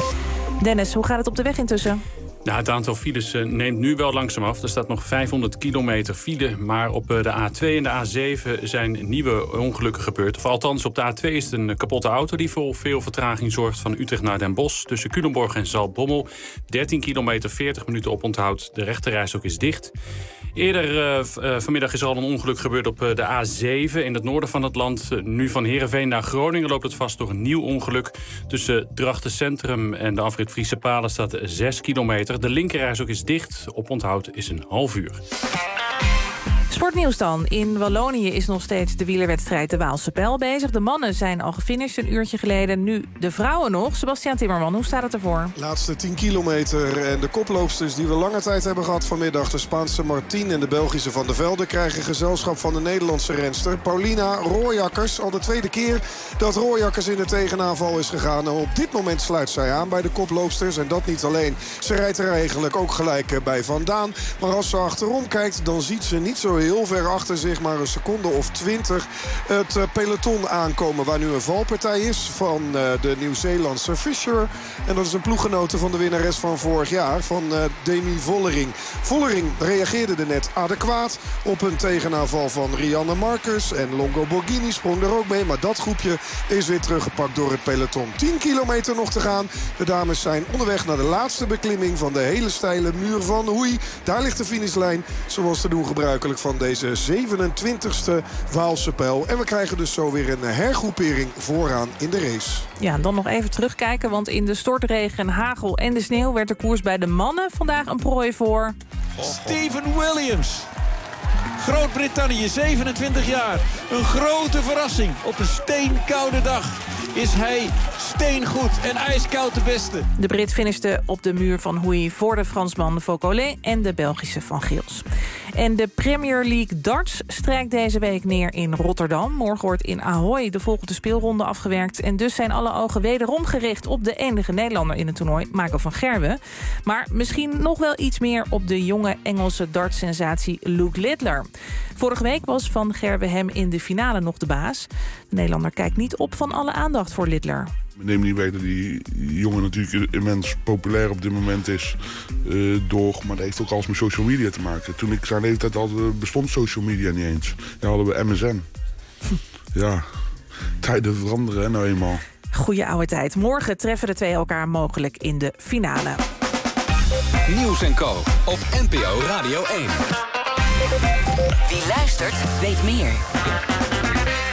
Dennis, hoe gaat het op de weg intussen? Nou, het aantal files uh, neemt nu wel langzaam af. Er staat nog vijfhonderd kilometer file. Maar op uh, de A twee en de A zeven zijn nieuwe ongelukken gebeurd. Of althans, op de A twee is het een kapotte auto die voor veel vertraging zorgt van Utrecht naar Den Bosch. Tussen Culemborg en Zaltbommel. dertien kilometer, veertig minuten oponthoud. De rechterrijstrook is dicht. Eerder uh, uh, vanmiddag is er al een ongeluk gebeurd op uh, de A zeven in het noorden van het land. Uh, nu van Heerenveen naar Groningen loopt het vast door een nieuw ongeluk. Tussen Drachten Centrum en de afrit Friese Palen staat zes kilometer. De linkerrijstrook is dicht. Oponthoud is een half uur. Sportnieuws dan. In Wallonië is nog steeds de wielerwedstrijd de Waalse Pijl bezig. De mannen zijn al gefinished een uurtje geleden. Nu de vrouwen nog. Sebastiaan Timmerman, hoe staat het ervoor? Laatste tien kilometer. En de koploopsters die we lange tijd hebben gehad vanmiddag. De Spaanse Martín en de Belgische Van der Velde krijgen gezelschap van de Nederlandse renster Paulina Rooijakkers. Al de tweede keer dat Rooijakkers in de tegenaanval is gegaan. En op dit moment sluit zij aan bij de koploopsters. En dat niet alleen. Ze rijdt er eigenlijk ook gelijk bij Vandaan. Maar als ze achterom kijkt, dan ziet ze niet zo heel ver achter zich, maar een seconde of twintig, het peloton aankomen. Waar nu een valpartij is van uh, de Nieuw-Zeelandse Fisher. En dat is een ploeggenote van de winnares van vorig jaar, van uh, Demi Vollering. Vollering reageerde er net adequaat op een tegenaanval van Rianne Marcus. En Longo Borghini sprong er ook mee. Maar dat groepje is weer teruggepakt door het peloton. tien kilometer nog te gaan. De dames zijn onderweg naar de laatste beklimming van de hele steile muur van Hoei. Daar ligt de finishlijn, zoals te doen gebruikelijk van deze zevenentwintigste Waalse Pijl. En we krijgen dus zo weer een hergroepering vooraan in de race. Ja, dan nog even terugkijken, want in de stortregen, hagel en de sneeuw werd de koers bij de mannen vandaag een prooi voor Stephen Williams. Groot-Brittannië, zevenentwintig jaar. Een grote verrassing. Op een steenkoude dag is hij steengoed en ijskoud de beste. De Brit finishte op de muur van Hoei voor de Fransman Faucolet en de Belgische Van Gils. En de Premier League darts strijkt deze week neer in Rotterdam. Morgen wordt in Ahoy de volgende speelronde afgewerkt. En dus zijn alle ogen wederom gericht op de enige Nederlander in het toernooi, Marco van Gerwen. Maar misschien nog wel iets meer op de jonge Engelse dartsensatie Luke Littler. Vorige week was Van Gerwen hem in de finale nog de baas. De Nederlander kijkt niet op van alle aandacht voor Littler. Neem niet weten dat die jongen natuurlijk immens populair op dit moment is. Uh, door, maar dat heeft ook alles met social media te maken. Toen ik zijn leeftijd had, bestond social media niet eens. Dan hadden we M S N. Ja, tijden veranderen hè, nou eenmaal. Goeie oude tijd. Morgen treffen de twee elkaar mogelijk in de finale. Nieuws en Co. op N P O Radio één. Wie luistert, weet meer.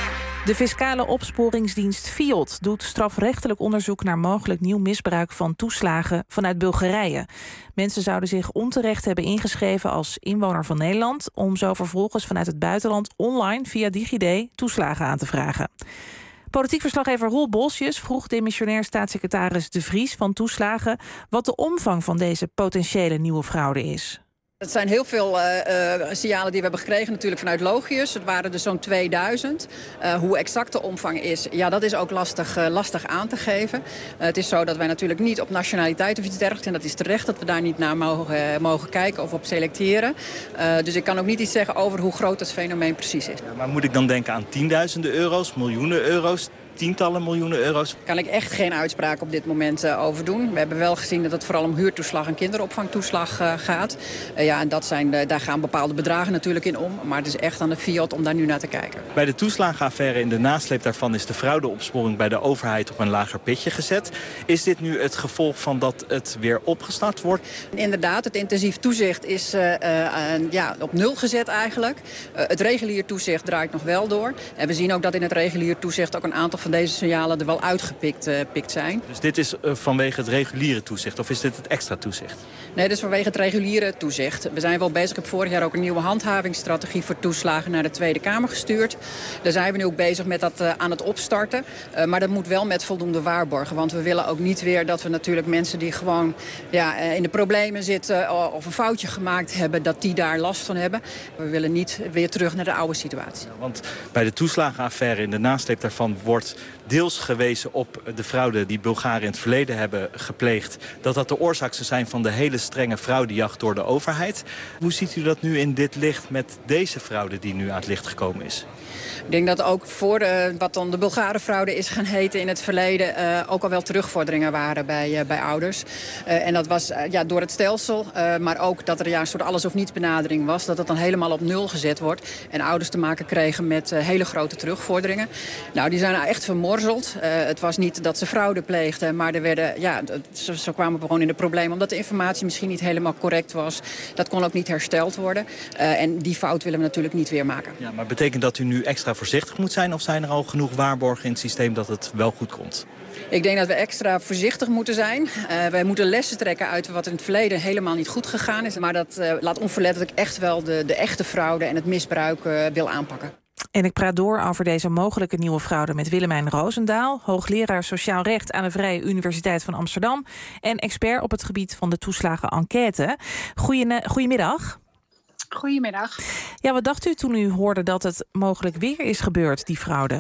De fiscale opsporingsdienst Fiat doet strafrechtelijk onderzoek naar mogelijk nieuw misbruik van toeslagen vanuit Bulgarije. Mensen zouden zich onterecht hebben ingeschreven als inwoner van Nederland, om zo vervolgens vanuit het buitenland online via DigiD toeslagen aan te vragen. Politiek verslaggever Roel Bosjes vroeg demissionair staatssecretaris De Vries van Toeslagen wat de omvang van deze potentiële nieuwe fraude is. Het zijn heel veel uh, uh, signalen die we hebben gekregen natuurlijk vanuit Logius. Het waren er zo'n tweeduizend. Uh, hoe exact de omvang is, ja, dat is ook lastig, uh, lastig aan te geven. Uh, het is zo dat wij natuurlijk niet op nationaliteit of iets dergelijks, en dat is terecht dat we daar niet naar mogen, uh, mogen kijken of op selecteren. Uh, dus ik kan ook niet iets zeggen over hoe groot het fenomeen precies is. Ja, maar moet ik dan denken aan tienduizenden euro's, miljoenen euro's? Tientallen miljoenen euro's? Daar kan ik echt geen uitspraak op dit moment uh, over doen. We hebben wel gezien dat het vooral om huurtoeslag en kinderopvangtoeslag uh, gaat. Uh, ja, en dat zijn, uh, daar gaan bepaalde bedragen natuurlijk in om. Maar het is echt aan de Fiat om daar nu naar te kijken. Bij de toeslagenaffaire in de nasleep daarvan is de fraudeopsporing bij de overheid op een lager pitje gezet. Is dit nu het gevolg van dat het weer opgestart wordt? Inderdaad, het intensief toezicht is uh, uh, ja, op nul gezet eigenlijk. Uh, het regulier toezicht draait nog wel door. En we zien ook dat in het regulier toezicht ook een aantal van deze signalen er wel uitgepikt uh, pikt zijn. Dus dit is uh, vanwege het reguliere toezicht of is dit het extra toezicht? Nee, dit is vanwege het reguliere toezicht. We zijn wel bezig. Ik heb vorig jaar ook een nieuwe handhavingsstrategie voor toeslagen naar de Tweede Kamer gestuurd. Daar zijn we nu ook bezig met dat uh, aan het opstarten. Uh, maar dat moet wel met voldoende waarborgen. Want we willen ook niet weer dat we natuurlijk mensen die gewoon ja, uh, in de problemen zitten uh, of een foutje gemaakt hebben, dat die daar last van hebben. We willen niet weer terug naar de oude situatie. Ja, want bij de toeslagenaffaire in de nasleep daarvan wordt deels gewezen op de fraude die Bulgaren in het verleden hebben gepleegd. Dat dat de oorzaak zou zijn van de hele strenge fraudejacht door de overheid. Hoe ziet u dat nu in dit licht met deze fraude die nu aan het licht gekomen is? Ik denk dat ook voor de, wat dan de Bulgarenfraude is gaan heten in het verleden uh, ook al wel terugvorderingen waren bij, uh, bij ouders. Uh, en dat was uh, ja, door het stelsel, uh, maar ook dat er ja, een soort alles of niets benadering was. Dat het dan helemaal op nul gezet wordt. En ouders te maken kregen met uh, hele grote terugvorderingen. Nou, die zijn echt vermorzeld. Uh, het was niet dat ze fraude pleegden, maar er werden, ja, ze, ze kwamen gewoon in de problemen omdat de informatie misschien niet helemaal correct was. Dat kon ook niet hersteld worden. Uh, en die fout willen we natuurlijk niet weer maken. Ja, maar betekent dat u nu extra voorzichtig moet zijn of zijn er al genoeg waarborgen in het systeem dat het wel goed komt? Ik denk dat we extra voorzichtig moeten zijn. Uh, wij moeten lessen trekken uit wat in het verleden helemaal niet goed gegaan is. Maar dat uh, laat onverlet dat ik echt wel de, de echte fraude en het misbruik uh, wil aanpakken. En ik praat door over deze mogelijke nieuwe fraude met Willemijn Roosendaal, hoogleraar Sociaal Recht aan de Vrije Universiteit van Amsterdam en expert op het gebied van de toeslagenenquête. Goeie, goedemiddag. Goedemiddag. Ja, wat dacht u toen u hoorde dat het mogelijk weer is gebeurd, die fraude?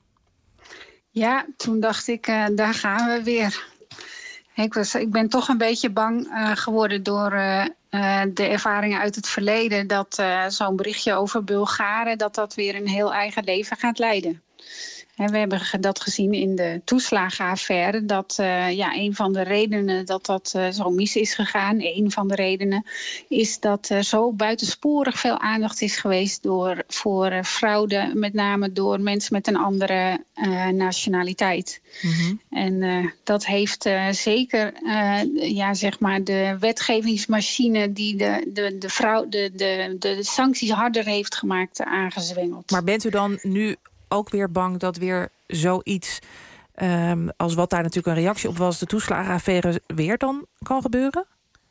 Ja, toen dacht ik, uh, daar gaan we weer. Ik, was, ik ben toch een beetje bang uh, geworden door uh, uh, de ervaringen uit het verleden, dat uh, zo'n berichtje over Bulgaren, dat dat weer een heel eigen leven gaat leiden. En we hebben dat gezien in de toeslagenaffaire. Dat uh, ja, een van de redenen dat dat uh, zo mis is gegaan, een van de redenen, is dat er uh, zo buitensporig veel aandacht is geweest door, voor uh, fraude, met name door mensen met een andere uh, nationaliteit. Mm-hmm. En uh, dat heeft uh, zeker uh, ja, zeg maar de wetgevingsmachine die de, de, de, fraude, de, de, de sancties harder heeft gemaakt aangezwengeld. Maar bent u dan nu ook weer bang dat weer zoiets, um, als wat daar natuurlijk een reactie op was, de toeslagenaffaire, weer dan kan gebeuren?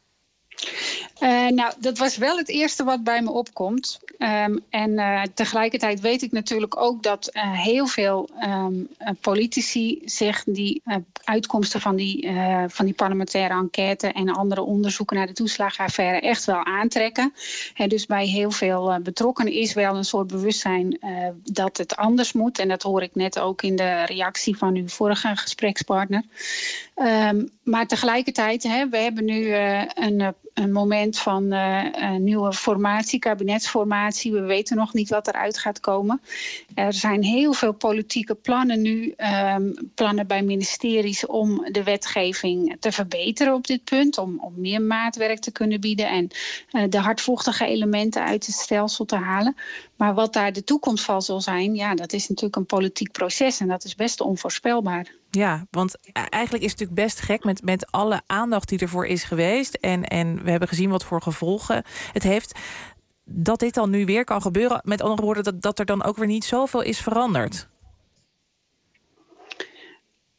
Uh, nou, dat was wel het eerste wat bij me opkomt. Um, en uh, tegelijkertijd weet ik natuurlijk ook dat uh, heel veel um, politici zich die uh, uitkomsten van die, uh, van die parlementaire enquête en andere onderzoeken naar de toeslagenaffaire echt wel aantrekken. En dus bij heel veel uh, betrokkenen is wel een soort bewustzijn uh, dat het anders moet. En dat hoor ik net ook in de reactie van uw vorige gesprekspartner. Um, maar tegelijkertijd, hè, we hebben nu uh, een, een moment van uh, een nieuwe formatie, kabinetsformatie. We weten nog niet wat eruit gaat komen. Er zijn heel veel politieke plannen nu, um, plannen bij ministeries om de wetgeving te verbeteren op dit punt. Om, om meer maatwerk te kunnen bieden en uh, de hardvochtige elementen uit het stelsel te halen. Maar wat daar de toekomst van zal zijn, ja, dat is natuurlijk een politiek proces en dat is best onvoorspelbaar. Ja, want eigenlijk is het natuurlijk best gek met, met alle aandacht die ervoor is geweest. En, en we hebben gezien wat voor gevolgen het heeft. Dat dit dan nu weer kan gebeuren. Met andere woorden, dat, dat er dan ook weer niet zoveel is veranderd.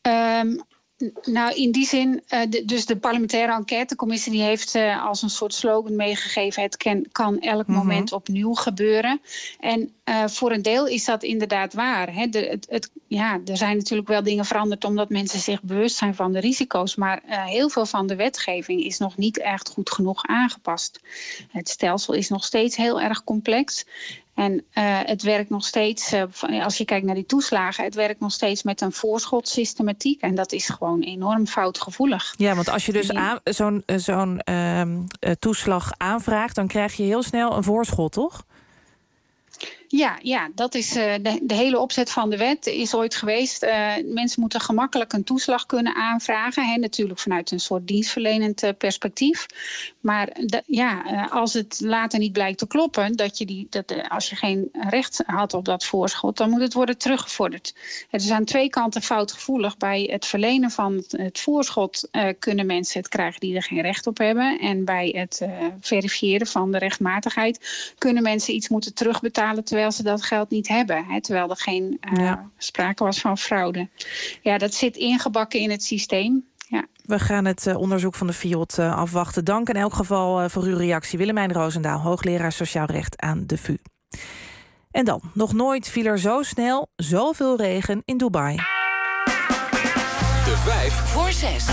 Um, nou, in die zin, uh, de, dus de parlementaire enquêtecommissie die heeft uh, als een soort slogan meegegeven: het kan, kan elk mm-hmm. moment opnieuw gebeuren. En uh, voor een deel is dat inderdaad waar. Hè. De, het, het, ja, er zijn natuurlijk wel dingen veranderd omdat mensen zich bewust zijn van de risico's. Maar uh, heel veel van de wetgeving is nog niet echt goed genoeg aangepast. Het stelsel is nog steeds heel erg complex. En uh, het werkt nog steeds, uh, als je kijkt naar die toeslagen, het werkt nog steeds met een voorschotsystematiek. En dat is gewoon enorm foutgevoelig. Ja, want als je dus aan, zo'n, zo'n uh, toeslag aanvraagt, dan krijg je heel snel een voorschot, toch? Ja, ja, dat is uh, de, de hele opzet van de wet is ooit geweest. Uh, mensen moeten gemakkelijk een toeslag kunnen aanvragen. Hè, natuurlijk vanuit een soort dienstverlenend uh, perspectief. Maar de, ja, uh, als het later niet blijkt te kloppen, dat je die, dat, uh, als je geen recht had op dat voorschot, dan moet het worden teruggevorderd. Het is aan twee kanten foutgevoelig. Bij het verlenen van het, het voorschot uh, kunnen mensen het krijgen die er geen recht op hebben. En bij het uh, verifiëren van de rechtmatigheid kunnen mensen iets moeten terugbetalen terwijl ze dat geld niet hebben. Hè, terwijl er geen uh, ja. sprake was van fraude. Ja, dat zit ingebakken in het systeem. Ja. We gaan het uh, onderzoek van de F I O D uh, afwachten. Dank in elk geval uh, voor uw reactie. Willemijn Roosendaal, hoogleraar Sociaal Recht aan de V U. En dan, nog nooit viel er zo snel zoveel regen in Dubai. De vijf voor zes.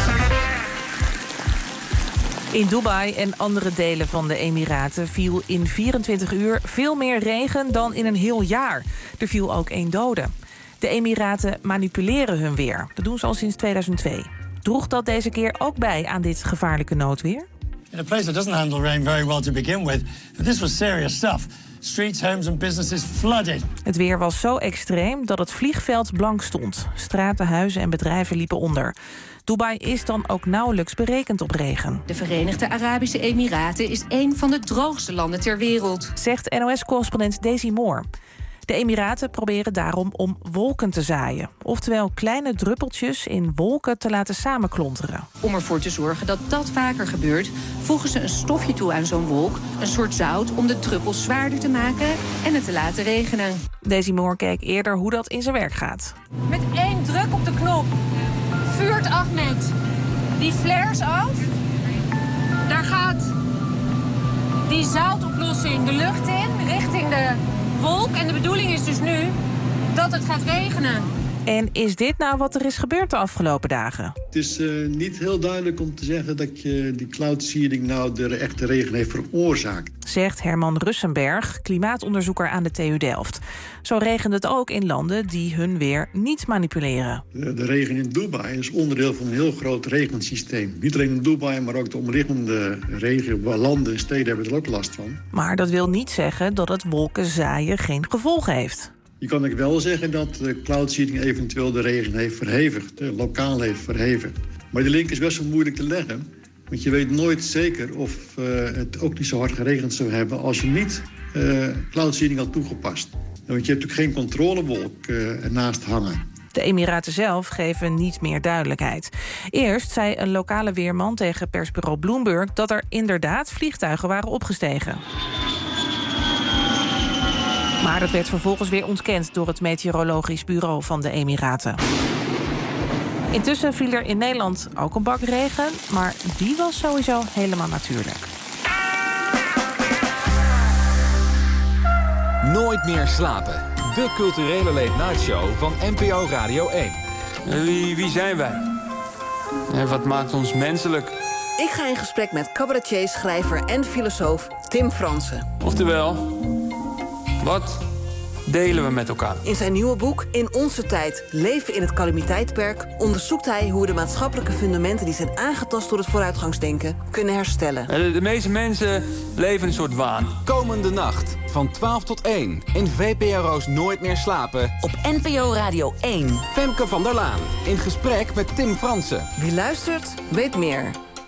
In Dubai en andere delen van de Emiraten viel in vierentwintig uur veel meer regen dan in een heel jaar. Er viel ook één dode. De Emiraten manipuleren hun weer. Dat doen ze al sinds tweeduizend twee. Droeg dat deze keer ook bij aan dit gevaarlijke noodweer? In a place that doesn't handle rain very well to begin with, this was serious stuff. Streets, homes and businesses flooded. Het weer was zo extreem dat het vliegveld blank stond. Straten, huizen en bedrijven liepen onder. Dubai is dan ook nauwelijks berekend op regen. De Verenigde Arabische Emiraten is een van de droogste landen ter wereld, zegt N O S-correspondent Daisy Moore. De Emiraten proberen daarom om wolken te zaaien. Oftewel kleine druppeltjes in wolken te laten samenklonteren. Om ervoor te zorgen dat dat vaker gebeurt, voegen ze een stofje toe aan zo'n wolk, een soort zout, om de druppels zwaarder te maken en het te laten regenen. Daisy Moore keek eerder hoe dat in zijn werk gaat. Met één druk op de knop vuurt Ahmed die flares af. Daar gaat die zoutoplossing de lucht in, richting de wolk. En de bedoeling is dus nu dat het gaat regenen. En is dit nou wat er is gebeurd de afgelopen dagen? Het is uh, niet heel duidelijk om te zeggen dat je die cloud seeding nou de echte regen heeft veroorzaakt. Zegt Herman Russenberg, klimaatonderzoeker aan de T U Delft. Zo regent het ook in landen die hun weer niet manipuleren. De, de regen in Dubai is onderdeel van een heel groot regensysteem. Niet alleen in Dubai, maar ook de omliggende regio, landen en steden hebben er ook last van. Maar dat wil niet zeggen dat het wolkenzaaien geen gevolgen heeft. Je kan ook wel zeggen dat de cloud seeding eventueel de regen heeft verhevigd, lokaal heeft verhevigd. Maar die link is best wel moeilijk te leggen. Want je weet nooit zeker of uh, het ook niet zo hard geregend zou hebben als je niet uh, cloud seeding had toegepast. Want je hebt natuurlijk geen controlewolk uh, ernaast hangen. De Emiraten zelf geven niet meer duidelijkheid. Eerst zei een lokale weerman tegen persbureau Bloomberg dat er inderdaad vliegtuigen waren opgestegen. Maar dat werd vervolgens weer ontkend door het meteorologisch bureau van de Emiraten. Intussen viel er in Nederland ook een bak regen, maar die was sowieso helemaal natuurlijk. Nooit meer slapen. De culturele late-night show van N P O Radio één. Wie, wie zijn wij? En wat maakt ons menselijk? Ik ga in gesprek met cabaretier, schrijver en filosoof Tim Fransen. Oftewel, wat delen we met elkaar? In zijn nieuwe boek In onze tijd, leven in het calamiteitperk, onderzoekt hij hoe we de maatschappelijke fundamenten die zijn aangetast door het vooruitgangsdenken kunnen herstellen. De, de meeste mensen leven een soort waan. Komende nacht van twaalf tot één in V P R O's Nooit meer slapen op N P O Radio één. Femke van der Laan in gesprek met Tim Fransen. Wie luistert, weet meer.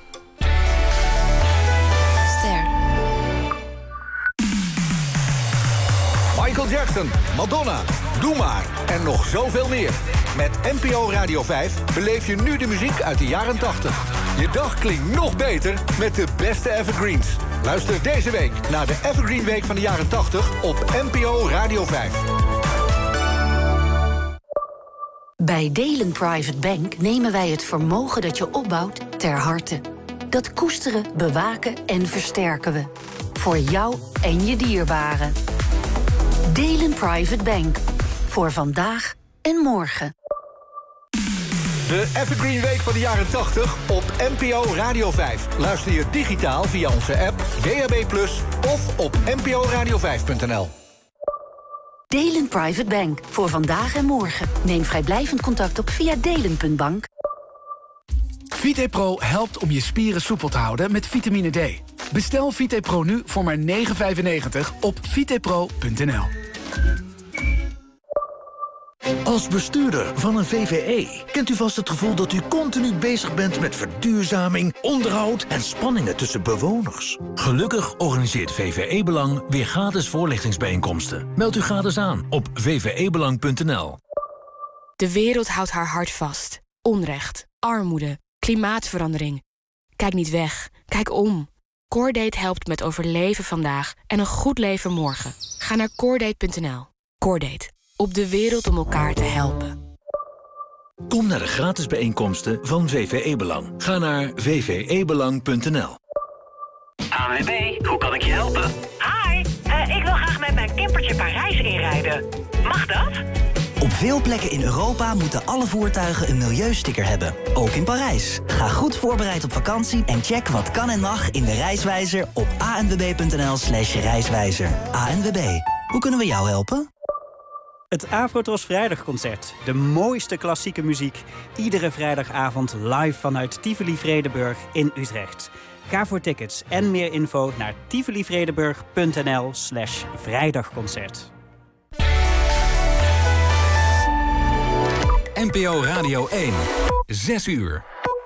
Michael Jackson, Madonna, Doe Maar en nog zoveel meer. Met N P O Radio vijf beleef je nu de muziek uit de jaren tachtig. Je dag klinkt nog beter met de beste evergreens. Luister deze week naar de Evergreen Week van de jaren tachtig op N P O Radio vijf. Bij Delen Private Bank nemen wij het vermogen dat je opbouwt ter harte. Dat koesteren, bewaken en versterken we. Voor jou en je dierbaren. Delen Private Bank. Voor vandaag en morgen. De Evergreen Week van de jaren tachtig op N P O Radio vijf. Luister je digitaal via onze app, D A B plus, of op n p o radio vijf punt n l. Delen Private Bank. Voor vandaag en morgen. Neem vrijblijvend contact op via delen punt bank. VitePro helpt om je spieren soepel te houden met vitamine D. Bestel VitePro nu voor maar negen vijfennegentig op vitepro punt n l. Als bestuurder van een V V E kent u vast het gevoel dat u continu bezig bent met verduurzaming, onderhoud en spanningen tussen bewoners. Gelukkig organiseert V V E Belang weer gratis voorlichtingsbijeenkomsten. Meld u gratis aan op v v e belang punt n l. De wereld houdt haar hart vast. Onrecht, armoede, klimaatverandering. Kijk niet weg, kijk om. Coordate helpt met overleven vandaag en een goed leven morgen. Ga naar coordate punt n l. Coordate. Op de wereld om elkaar te helpen. Kom naar de gratis bijeenkomsten van V V E Belang. Ga naar v v e belang punt n l. A N W B, hoe kan ik je helpen? Hi, uh, ik wil graag met mijn campertje Parijs inrijden. Mag dat? Op veel plekken in Europa moeten alle voertuigen een milieusticker hebben. Ook in Parijs. Ga goed voorbereid op vakantie en check wat kan en mag in de reiswijzer op a n w b punt n l slash reiswijzer. A N W B, hoe kunnen we jou helpen? Het Afrotros Vrijdagconcert. De mooiste klassieke muziek. Iedere vrijdagavond live vanuit Tivoli Vredenburg in Utrecht. Ga voor tickets en meer info naar tivoli vredenburg punt n l slash vrijdagconcert. N P O Radio één. Zes uur.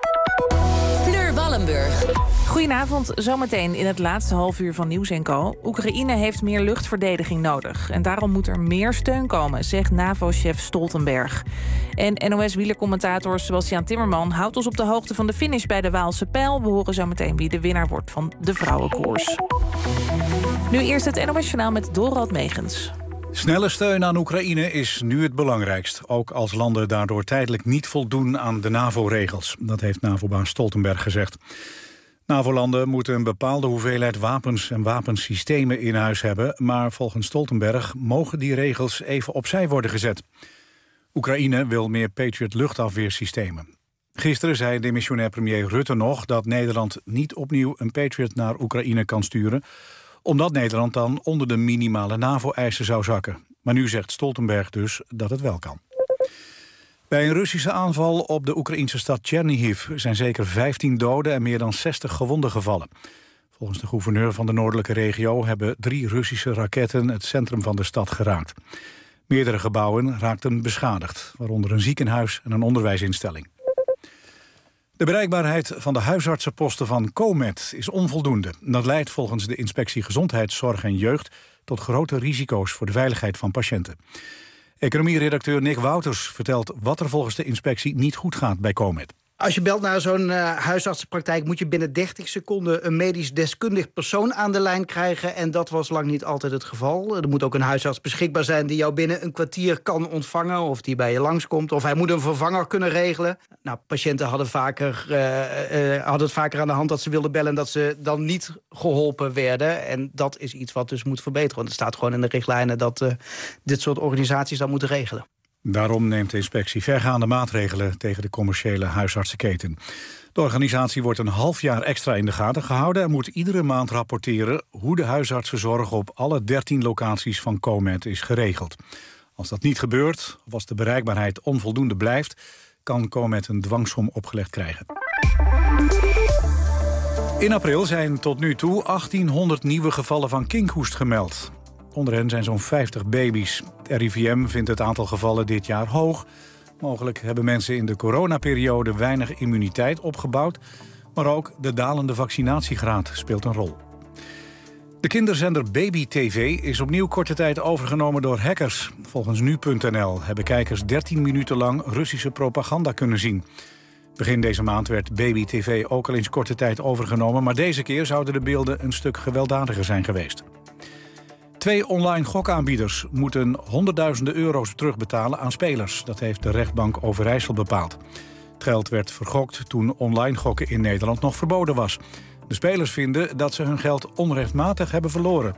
Fleur Wallenburg. Goedenavond, zometeen in het laatste half uur van Nieuws en Co. Oekraïne heeft meer luchtverdediging nodig. En daarom moet er meer steun komen, zegt NAVO-chef Stoltenberg. En N O S-wielercommentator Sebastiaan Timmerman houdt ons op de hoogte van de finish bij de Waalse Pijl. We horen zometeen wie de winnaar wordt van de vrouwenkoers. Nu eerst het N O S-journaal met Dorald Megens. Snelle steun aan Oekraïne is nu het belangrijkst. Ook als landen daardoor tijdelijk niet voldoen aan de NAVO-regels. Dat heeft NAVO-baas Stoltenberg gezegd. NAVO-landen moeten een bepaalde hoeveelheid wapens en wapensystemen in huis hebben. Maar volgens Stoltenberg mogen die regels even opzij worden gezet. Oekraïne wil meer Patriot luchtafweersystemen. Gisteren zei demissionair premier Rutte nog dat Nederland niet opnieuw een Patriot naar Oekraïne kan sturen, omdat Nederland dan onder de minimale NAVO-eisen zou zakken. Maar nu zegt Stoltenberg dus dat het wel kan. Bij een Russische aanval op de Oekraïnse stad Chernihiv zijn zeker vijftien doden en meer dan zestig gewonden gevallen. Volgens de gouverneur van de noordelijke regio hebben drie Russische raketten het centrum van de stad geraakt. Meerdere gebouwen raakten beschadigd, waaronder een ziekenhuis en een onderwijsinstelling. De bereikbaarheid van de huisartsenposten van Comet is onvoldoende. Dat leidt volgens de Inspectie Gezondheidszorg en Jeugd tot grote risico's voor de veiligheid van patiënten. Economieredacteur Nick Wouters vertelt wat er volgens de inspectie niet goed gaat bij Comet. Als je belt naar zo'n uh, huisartsenpraktijk moet je binnen dertig seconden een medisch deskundig persoon aan de lijn krijgen. En dat was lang niet altijd het geval. Er moet ook een huisarts beschikbaar zijn die jou binnen een kwartier kan ontvangen. Of die bij je langskomt. Of hij moet een vervanger kunnen regelen. Nou, patiënten hadden, vaker, uh, uh, hadden het vaker aan de hand dat ze wilden bellen en dat ze dan niet geholpen werden. En dat is iets wat dus moet verbeteren. Want het staat gewoon in de richtlijnen dat uh, dit soort organisaties dat moeten regelen. Daarom neemt de inspectie vergaande maatregelen tegen de commerciële huisartsenketen. De organisatie wordt een half jaar extra in de gaten gehouden en moet iedere maand rapporteren hoe de huisartsenzorg op alle dertien locaties van Comet is geregeld. Als dat niet gebeurt, of als de bereikbaarheid onvoldoende blijft, kan Comet een dwangsom opgelegd krijgen. In april zijn tot nu toe achttienhonderd nieuwe gevallen van kinkhoest gemeld. Onder hen zijn zo'n vijftig baby's. Het R I V M vindt het aantal gevallen dit jaar hoog. Mogelijk hebben mensen in de coronaperiode weinig immuniteit opgebouwd, maar ook de dalende vaccinatiegraad speelt een rol. De kinderzender Baby T V is opnieuw korte tijd overgenomen door hackers. Volgens nu punt n l hebben kijkers dertien minuten lang Russische propaganda kunnen zien. Begin deze maand werd Baby T V ook al eens korte tijd overgenomen, maar deze keer zouden de beelden een stuk gewelddadiger zijn geweest. Twee online gokaanbieders moeten honderdduizenden euro's terugbetalen aan spelers. Dat heeft de rechtbank Overijssel bepaald. Het geld werd vergokt toen online gokken in Nederland nog verboden was. De spelers vinden dat ze hun geld onrechtmatig hebben verloren.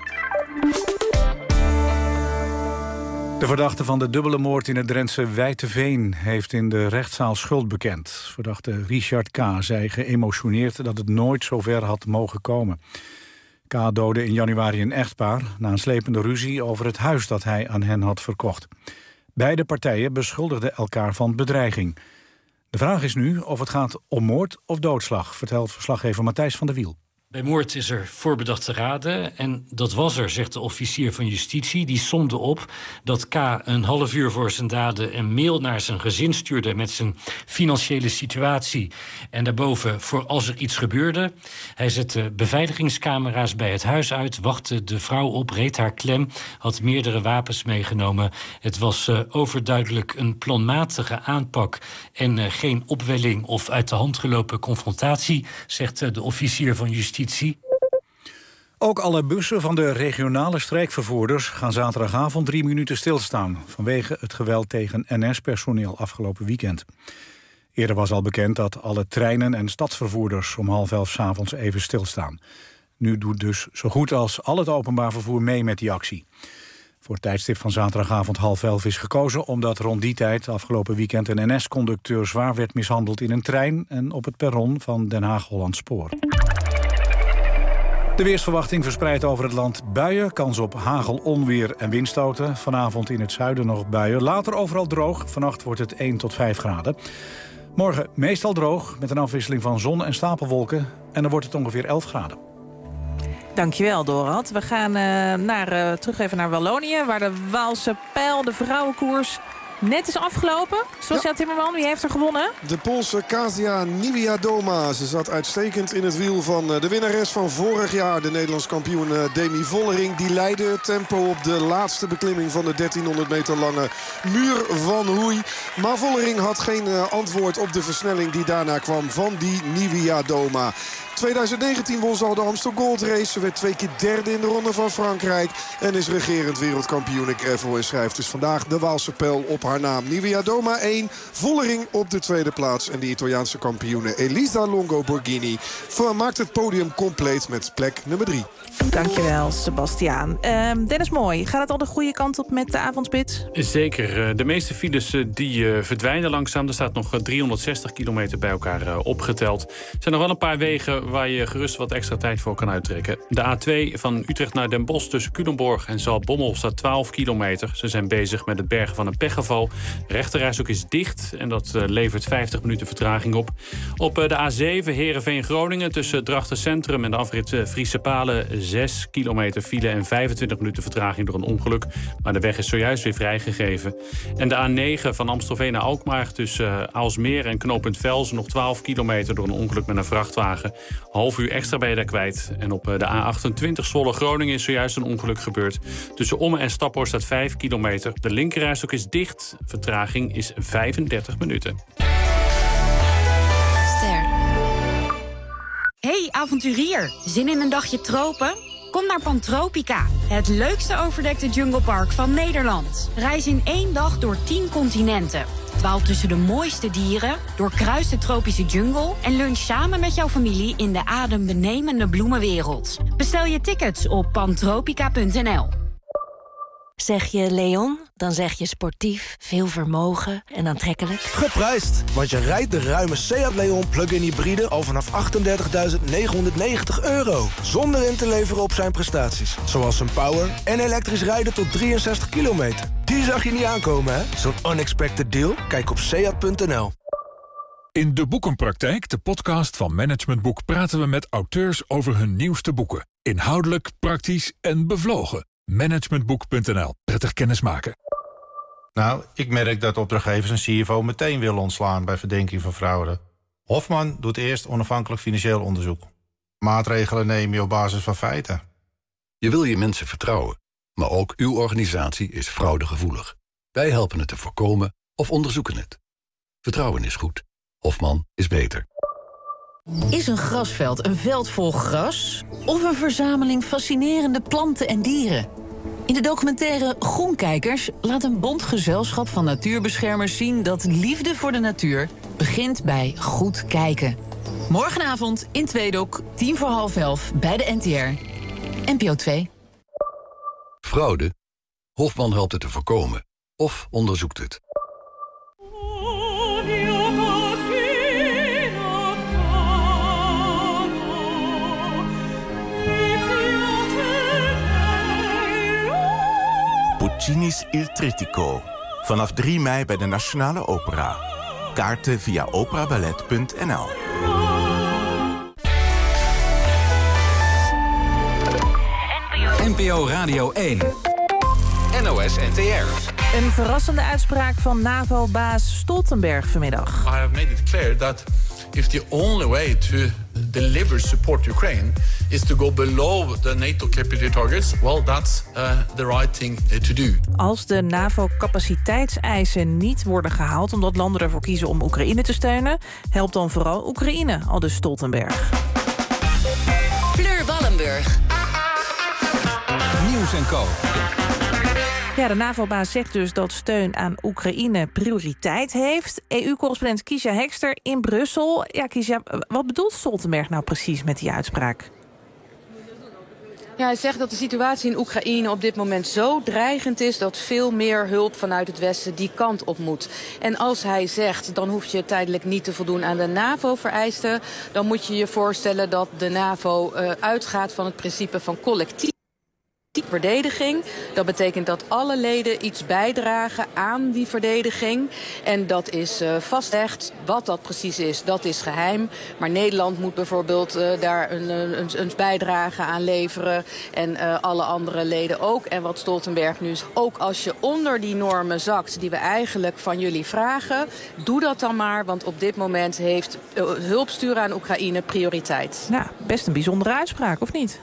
De verdachte van de dubbele moord in het Drentse Wijteveen heeft in de rechtszaal schuld bekend. Verdachte Richard K. zei geëmotioneerd dat het nooit zover had mogen komen. K. doodde in januari een echtpaar na een slepende ruzie over het huis dat hij aan hen had verkocht. Beide partijen beschuldigden elkaar van bedreiging. De vraag is nu of het gaat om moord of doodslag, vertelt verslaggever Matthijs van der Wiel. Bij moord is er voorbedachte raden en dat was er, zegt de officier van justitie. Die somde op dat K. een half uur voor zijn daden een mail naar zijn gezin stuurde met zijn financiële situatie. En daarboven voor als er iets gebeurde. Hij zette beveiligingscamera's bij het huis uit, wachtte de vrouw op, reed haar klem, had meerdere wapens meegenomen. Het was uh, overduidelijk een planmatige aanpak en uh, geen opwelling of uit de hand gelopen confrontatie, zegt uh, de officier van justitie. Ook alle bussen van de regionale streekvervoerders gaan zaterdagavond drie minuten stilstaan vanwege het geweld tegen N S-personeel afgelopen weekend. Eerder was al bekend dat alle treinen en stadsvervoerders om half elf 's avonds even stilstaan. Nu doet dus zo goed als al het openbaar vervoer mee met die actie. Voor het tijdstip van zaterdagavond half elf is gekozen omdat rond die tijd afgelopen weekend een N S-conducteur zwaar werd mishandeld in een trein en op het perron van Den Haag-Holland Spoor. De weersverwachting verspreidt over het land buien. Kans op hagel, onweer en windstoten. Vanavond in het zuiden nog buien. Later overal droog. Vannacht wordt het één tot vijf graden. Morgen meestal droog met een afwisseling van zon en stapelwolken. En dan wordt het ongeveer elf graden. Dankjewel, Dorad. We gaan uh, naar, uh, terug even naar Wallonië, waar de Waalse Pijl, de vrouwenkoers, net is afgelopen. Sebastian ja. Timmerman, wie heeft er gewonnen? De Poolse Kasia Niewiadoma. Ze zat uitstekend in het wiel van de winnares van vorig jaar. De Nederlands kampioen Demi Vollering. Die leidde het tempo op de laatste beklimming van de dertienhonderd meter lange muur van Hoei. Maar Vollering had geen antwoord op de versnelling die daarna kwam van die Niewiadoma. twintig negentien won ze al de Amstel Gold Race. Ze werd twee keer derde in de Ronde van Frankrijk. En is regerend wereldkampioen in gravel. En schrijft dus vandaag de Waalse Pijl op haar naam. Niewiadoma één, Vollering op de tweede plaats. En de Italiaanse kampioene Elisa Longo Borghini maakt het podium compleet met plek nummer drie. Dankjewel, Sebastiaan. Uh, Dennis Mooi, gaat het al de goede kant op met de avondspits? Zeker. De meeste files die uh, verdwijnen langzaam. Er staat nog driehonderdzestig kilometer bij elkaar uh, opgeteld. Er zijn nog wel een paar wegen waar je gerust wat extra tijd voor kan uittrekken. De A twee van Utrecht naar Den Bosch tussen Culemborg en Zaltbommel staat twaalf kilometer. Ze zijn bezig met het bergen van een pechgeval. De rechterrijstrook is dicht en dat uh, levert vijftig minuten vertraging op. Op uh, de A zeven Heerenveen-Groningen tussen Drachten Centrum en de afrit uh, Friese Palen zes kilometer file en vijfentwintig minuten vertraging door een ongeluk. Maar de weg is zojuist weer vrijgegeven. En de A negen van Amstelveen naar Alkmaar tussen uh, Aalsmeer en knooppunt Velzen nog twaalf kilometer door een ongeluk met een vrachtwagen. Half uur extra ben je daar kwijt. En op de A achtentwintig Zwolle-Groningen is zojuist een ongeluk gebeurd. Tussen Ommen en Staphorst staat vijf kilometer. De linkerrijstrook is dicht. Vertraging is vijfendertig minuten. Ster. Hey avonturier, zin in een dagje tropen? Kom naar Pantropica, het leukste overdekte junglepark van Nederland. Reis in één dag door tien continenten. Dwaal tussen de mooiste dieren, doorkruis de tropische jungle en lunch samen met jouw familie in de adembenemende bloemenwereld. Bestel je tickets op pantropica punt n l. Zeg je Leon, dan zeg je sportief, veel vermogen en aantrekkelijk. Geprijsd, want je rijdt de ruime Seat Leon plug-in hybride al vanaf achtendertigduizend negenhonderdnegentig euro. Zonder in te leveren op zijn prestaties. Zoals zijn power en elektrisch rijden tot drieënzestig kilometer. Die zag je niet aankomen, hè? Zo'n unexpected deal? Kijk op seat punt n l. In De Boekenpraktijk, de podcast van Management Boek, praten we met auteurs over hun nieuwste boeken. Inhoudelijk, praktisch en bevlogen. managementboek punt n l. Prettig kennismaken. Nou, ik merk dat opdrachtgevers een C F O meteen willen ontslaan bij verdenking van fraude. Hofman doet eerst onafhankelijk financieel onderzoek. Maatregelen neem je op basis van feiten. Je wil je mensen vertrouwen, maar ook uw organisatie is fraudegevoelig. Wij helpen het te voorkomen of onderzoeken het. Vertrouwen is goed. Hofman is beter. Is een grasveld een veld vol gras of een verzameling fascinerende planten en dieren? In de documentaire Groenkijkers laat een bondgezelschap van natuurbeschermers zien dat liefde voor de natuur begint bij goed kijken. Morgenavond in Tweedok, tien voor half elf, bij de N T R. N P O twee. Fraude? Hofman helpt het te voorkomen. Of onderzoekt het. Puccini's Il Trittico. Vanaf drie mei bij de Nationale Opera. Kaarten via operaballet punt n l. N P O Radio één. N O S N T R. Een verrassende uitspraak van NAVO-baas Stoltenberg vanmiddag. I have made it clear that if the only way to deliver support to Ukraine is to go below the NATO capacity targets, well, that's uh, the right thing to do. Als de NAVO-capaciteitseisen niet worden gehaald omdat landen ervoor kiezen om Oekraïne te steunen, helpt dan vooral Oekraïne, aldus Stoltenberg. Fleur Wallenburg. Nieuws en Co. Ja, de NAVO-baas zegt dus dat steun aan Oekraïne prioriteit heeft. E U-correspondent Kiesja Hekster in Brussel. Ja, Kiesja, wat bedoelt Stoltenberg nou precies met die uitspraak? Ja, hij zegt dat de situatie in Oekraïne op dit moment zo dreigend is dat veel meer hulp vanuit het Westen die kant op moet. En als hij zegt, dan hoef je tijdelijk niet te voldoen aan de NAVO-vereisten. Dan moet je je voorstellen dat de NAVO uh, uitgaat van het principe van collectief verdediging. Dat betekent dat alle leden iets bijdragen aan die verdediging. En dat is uh, vastgelegd. Wat dat precies is, dat is geheim. Maar Nederland moet bijvoorbeeld uh, daar een, een, een bijdrage aan leveren. En uh, alle andere leden ook. En wat Stoltenberg nu zegt, ook als je onder die normen zakt die we eigenlijk van jullie vragen, doe dat dan maar. Want op dit moment heeft uh, hulp sturen aan Oekraïne prioriteit. Nou, best een bijzondere uitspraak, of niet?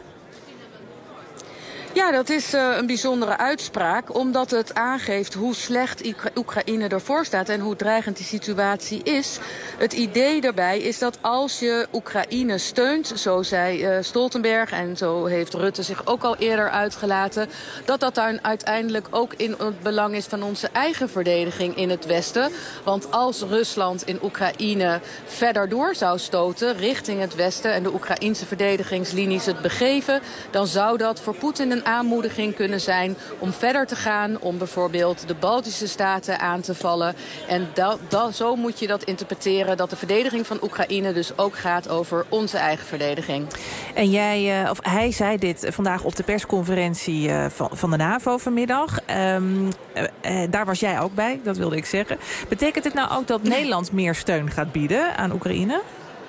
Ja, dat is uh, een bijzondere uitspraak, omdat het aangeeft hoe slecht Oekraïne ervoor staat en hoe dreigend die situatie is. Het idee daarbij is dat als je Oekraïne steunt, zo zei uh, Stoltenberg en zo heeft Rutte zich ook al eerder uitgelaten, dat dat dan uiteindelijk ook in het belang is van onze eigen verdediging in het Westen. Want als Rusland in Oekraïne verder door zou stoten richting het Westen en de Oekraïnse verdedigingslinies het begeven, dan zou dat voor Poetin een aanmoediging kunnen zijn om verder te gaan, om bijvoorbeeld de Baltische staten aan te vallen. En dat, dat, zo moet je dat interpreteren, dat de verdediging van Oekraïne dus ook gaat over onze eigen verdediging. En jij, uh, of hij zei dit vandaag op de persconferentie uh, van, van de NAVO vanmiddag. Um, uh, uh, daar was jij ook bij, dat wilde ik zeggen. Betekent dit nou ook dat Nederland meer steun gaat bieden aan Oekraïne?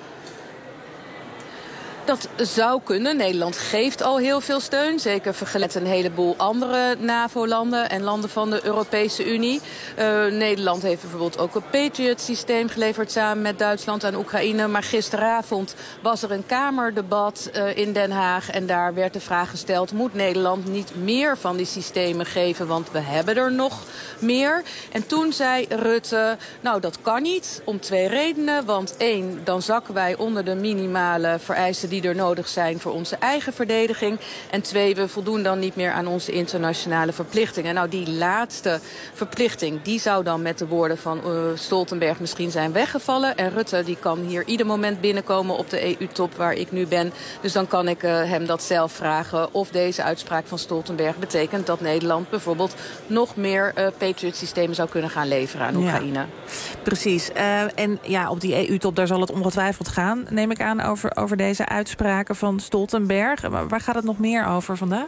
Dat zou kunnen. Nederland geeft al heel veel steun. Zeker vergeleken met een heleboel andere NAVO-landen en landen van de Europese Unie. Uh, Nederland heeft bijvoorbeeld ook een Patriot-systeem geleverd samen met Duitsland aan Oekraïne. Maar gisteravond was er een kamerdebat uh, in Den Haag. En daar werd de vraag gesteld, moet Nederland niet meer van die systemen geven? Want we hebben er nog meer. En toen zei Rutte, nou dat kan niet. Om twee redenen. Want één, dan zakken wij onder de minimale vereisten die die er nodig zijn voor onze eigen verdediging. En twee, we voldoen dan niet meer aan onze internationale verplichtingen. Nou, die laatste verplichting, die zou dan met de woorden van uh, Stoltenberg misschien zijn weggevallen. En Rutte, die kan hier ieder moment binnenkomen op de E U-top waar ik nu ben. Dus dan kan ik uh, hem dat zelf vragen of deze uitspraak van Stoltenberg betekent dat Nederland bijvoorbeeld nog meer uh, Patriot-systemen zou kunnen gaan leveren aan Oekraïne. Ja, precies. Uh, en ja, op die E U-top, daar zal het ongetwijfeld gaan, neem ik aan, over, over deze uitspraak. Uitspraken van Stoltenberg. Maar waar gaat het nog meer over vandaag?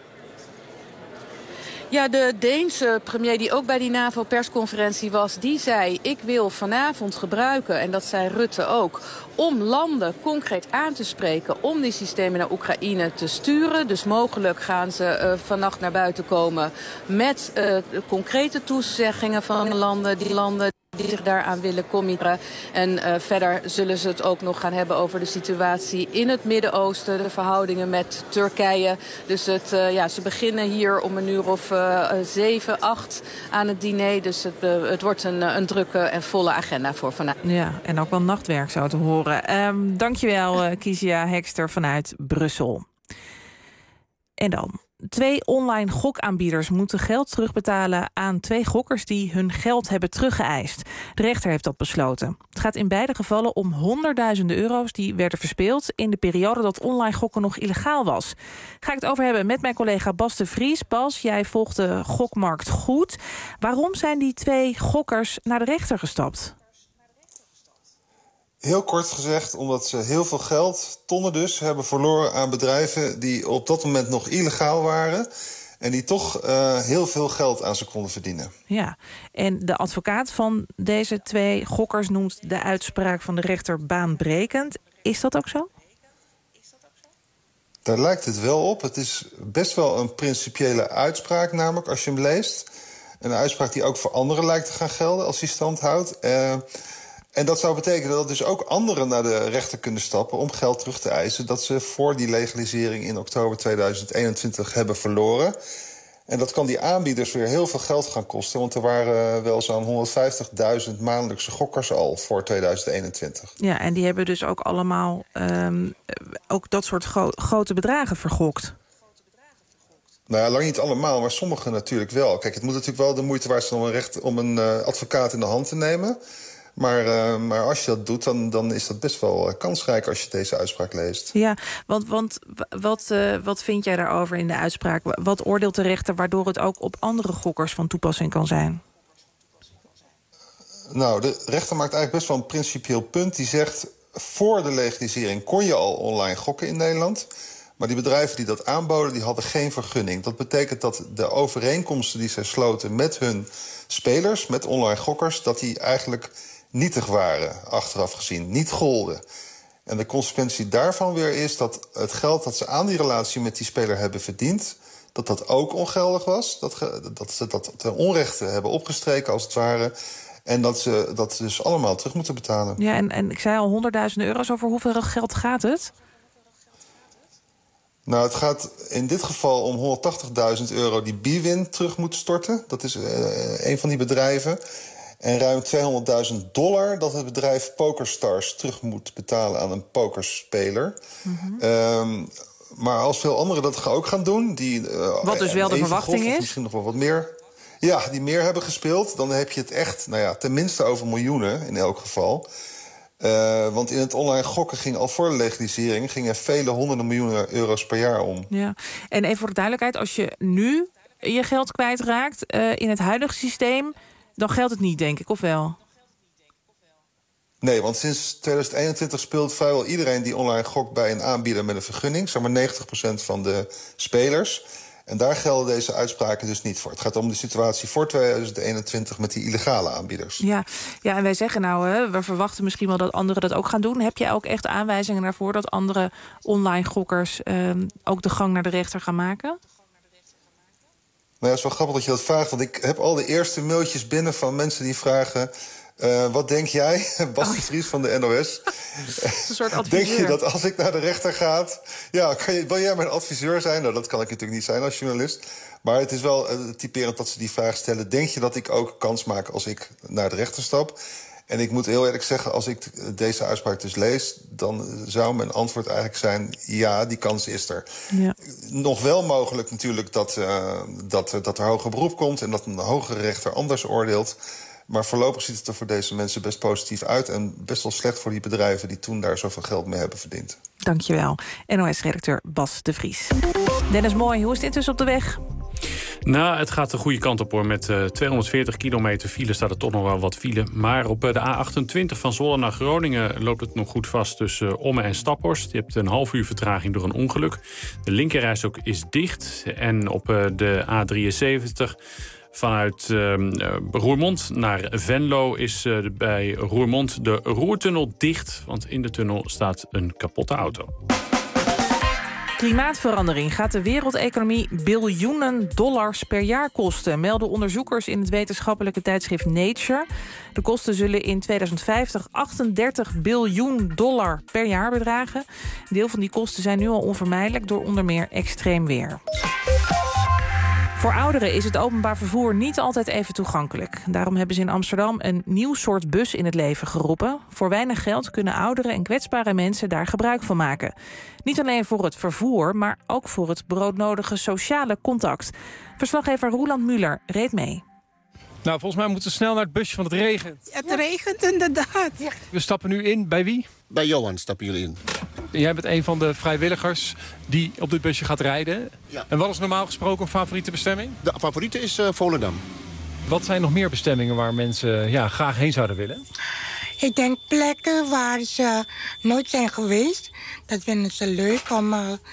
Ja, de Deense premier die ook bij die NAVO-persconferentie was, die zei, ik wil vanavond gebruiken, en dat zei Rutte ook, om landen concreet aan te spreken om die systemen naar Oekraïne te sturen. Dus mogelijk gaan ze uh, vannacht naar buiten komen met uh, concrete toezeggingen van landen, die landen die zich daaraan willen committeren. En uh, verder zullen ze het ook nog gaan hebben over de situatie in het Midden-Oosten, de verhoudingen met Turkije. Dus het, uh, ja, ze beginnen hier om een uur of uh, zeven, acht aan het diner. Dus het, uh, het wordt een, een drukke en volle agenda voor vanavond. Ja, en ook wel nachtwerk zo te horen. Um, dankjewel, uh, Kiesja Hekster vanuit Brussel. En dan Twee online gokaanbieders moeten geld terugbetalen aan twee gokkers die hun geld hebben teruggeëist. De rechter heeft dat besloten. Het gaat in beide gevallen om honderdduizenden euro's die werden verspeeld in de periode dat online gokken nog illegaal was. Ga ik het over hebben met mijn collega Bas de Vries. Bas, jij volgt de gokmarkt goed. Waarom zijn die twee gokkers naar de rechter gestapt? Heel kort gezegd, omdat ze heel veel geld, tonnen dus, hebben verloren aan bedrijven die op dat moment nog illegaal waren en die toch uh, heel veel geld aan ze konden verdienen. Ja, en de advocaat van deze twee gokkers noemt de uitspraak van de rechter baanbrekend. Is dat ook zo? Daar lijkt het wel op. Het is best wel een principiële uitspraak, namelijk als je hem leest. Een uitspraak die ook voor anderen lijkt te gaan gelden als die stand houdt. Uh, En dat zou betekenen dat dus ook anderen naar de rechter kunnen stappen om geld terug te eisen dat ze voor die legalisering in oktober tweeduizend eenentwintig hebben verloren. En dat kan die aanbieders weer heel veel geld gaan kosten, want er waren wel zo'n honderdvijftigduizend maandelijkse gokkers al voor tweeduizend eenentwintig. Ja, en die hebben dus ook allemaal um, ook dat soort gro- grote bedragen vergokt. Nou ja, lang niet allemaal, maar sommigen natuurlijk wel. Kijk, het moet natuurlijk wel de moeite waard zijn om een, recht, om een uh, advocaat in de hand te nemen. Maar, uh, maar als je dat doet, dan, dan is dat best wel uh, kansrijk als je deze uitspraak leest. Ja, want, want wat, uh, wat vind jij daarover in de uitspraak? Wat oordeelt de rechter waardoor het ook op andere gokkers van toepassing kan zijn? Nou, de rechter maakt eigenlijk best wel een principieel punt. Die zegt, voor de legalisering kon je al online gokken in Nederland. Maar die bedrijven die dat aanboden, die hadden geen vergunning. Dat betekent dat de overeenkomsten die zij sloten met hun spelers, met online gokkers, dat die eigenlijk nietig waren, achteraf gezien, niet golden. En de consequentie daarvan weer is dat het geld dat ze aan die relatie met die speler hebben verdiend, dat dat ook ongeldig was. Dat, ge, dat ze dat ten onrechte hebben opgestreken, als het ware. En dat ze dat dus allemaal terug moeten betalen. Ja, en, en ik zei al honderdduizend euro's. Over hoeveel geld gaat het? Nou, het gaat in dit geval om honderdtachtigduizend euro die Bwin terug moet storten. Dat is uh, een van die bedrijven. En ruim tweehonderdduizend dollar dat het bedrijf PokerStars terug moet betalen aan een pokerspeler. Mm-hmm. Um, maar als veel anderen dat ook gaan doen, die uh, wat dus wel de verwachting grof, is. Misschien nog wel wat meer. Ja, die meer hebben gespeeld. Dan heb je het echt, nou ja, tenminste over miljoenen in elk geval. Uh, want in het online gokken ging al voor de legalisering gingen vele honderden miljoenen euro's per jaar om. Ja, en even voor de duidelijkheid, als je nu je geld kwijtraakt uh, in het huidige systeem, dan geldt het niet, denk ik, of wel? Nee, want sinds tweeduizend eenentwintig speelt vrijwel iedereen die online gokt bij een aanbieder met een vergunning. Zeg maar negentig procent van de spelers. En daar gelden deze uitspraken dus niet voor. Het gaat om de situatie voor tweeduizend eenentwintig met die illegale aanbieders. Ja, ja, en wij zeggen nou, hè, we verwachten misschien wel dat anderen dat ook gaan doen. Heb jij ook echt aanwijzingen daarvoor dat andere online gokkers uh, ook de gang naar de rechter gaan maken? Nou ja, het is wel grappig dat je dat vraagt, want ik heb al de eerste mailtjes binnen van mensen die vragen, Uh, wat denk jij, Bas de Vries van de N O S? Een soort adviseur. Denk je dat als ik naar de rechter ga, ja, kan je, wil jij mijn adviseur zijn? Nou, dat kan ik natuurlijk niet zijn als journalist. Maar het is wel uh, typerend dat ze die vraag stellen. Denk je dat ik ook kans maak als ik naar de rechter stap? En ik moet heel eerlijk zeggen, als ik deze uitspraak dus lees, dan zou mijn antwoord eigenlijk zijn, ja, die kans is er. Ja. Nog wel mogelijk natuurlijk dat, uh, dat, dat er hoger beroep komt en dat een hogere rechter anders oordeelt. Maar voorlopig ziet het er voor deze mensen best positief uit en best wel slecht voor die bedrijven die toen daar zoveel geld mee hebben verdiend. Dankjewel, N O S-redacteur Bas de Vries. Dennis Mooi, hoe is het intussen op de weg? Nou, het gaat de goede kant op, hoor. Met uh, tweehonderdveertig kilometer file staat er toch nog wel wat file. Maar op uh, de A achtentwintig van Zwolle naar Groningen loopt het nog goed vast tussen uh, Ommen en Staphorst. Je hebt een half uur vertraging door een ongeluk. De linkerrijstrook is dicht. En op uh, de A drieënzeventig vanuit uh, Roermond naar Venlo is uh, bij Roermond de Roertunnel dicht. Want in de tunnel staat een kapotte auto. Klimaatverandering gaat de wereldeconomie biljoenen dollars per jaar kosten, melden onderzoekers in het wetenschappelijke tijdschrift Nature. De kosten zullen in tweeduizend vijftig achtendertig biljoen dollar per jaar bedragen. Een deel van die kosten zijn nu al onvermijdelijk door onder meer extreem weer. Voor ouderen is het openbaar vervoer niet altijd even toegankelijk. Daarom hebben ze in Amsterdam een nieuw soort bus in het leven geroepen. Voor weinig geld kunnen ouderen en kwetsbare mensen daar gebruik van maken. Niet alleen voor het vervoer, maar ook voor het broodnodige sociale contact. Verslaggever Roland Muller reed mee. Nou, volgens mij moeten we snel naar het busje, want het regent. Het regent inderdaad. Ja. We stappen nu in. Bij wie? Bij Johan stappen jullie in. Jij bent een van de vrijwilligers die op dit busje gaat rijden. Ja. En wat is normaal gesproken een favoriete bestemming? De favoriete is uh, Volendam. Wat zijn nog meer bestemmingen waar mensen ja, graag heen zouden willen? Ik denk plekken waar ze nooit zijn geweest. Dat vinden ze leuk om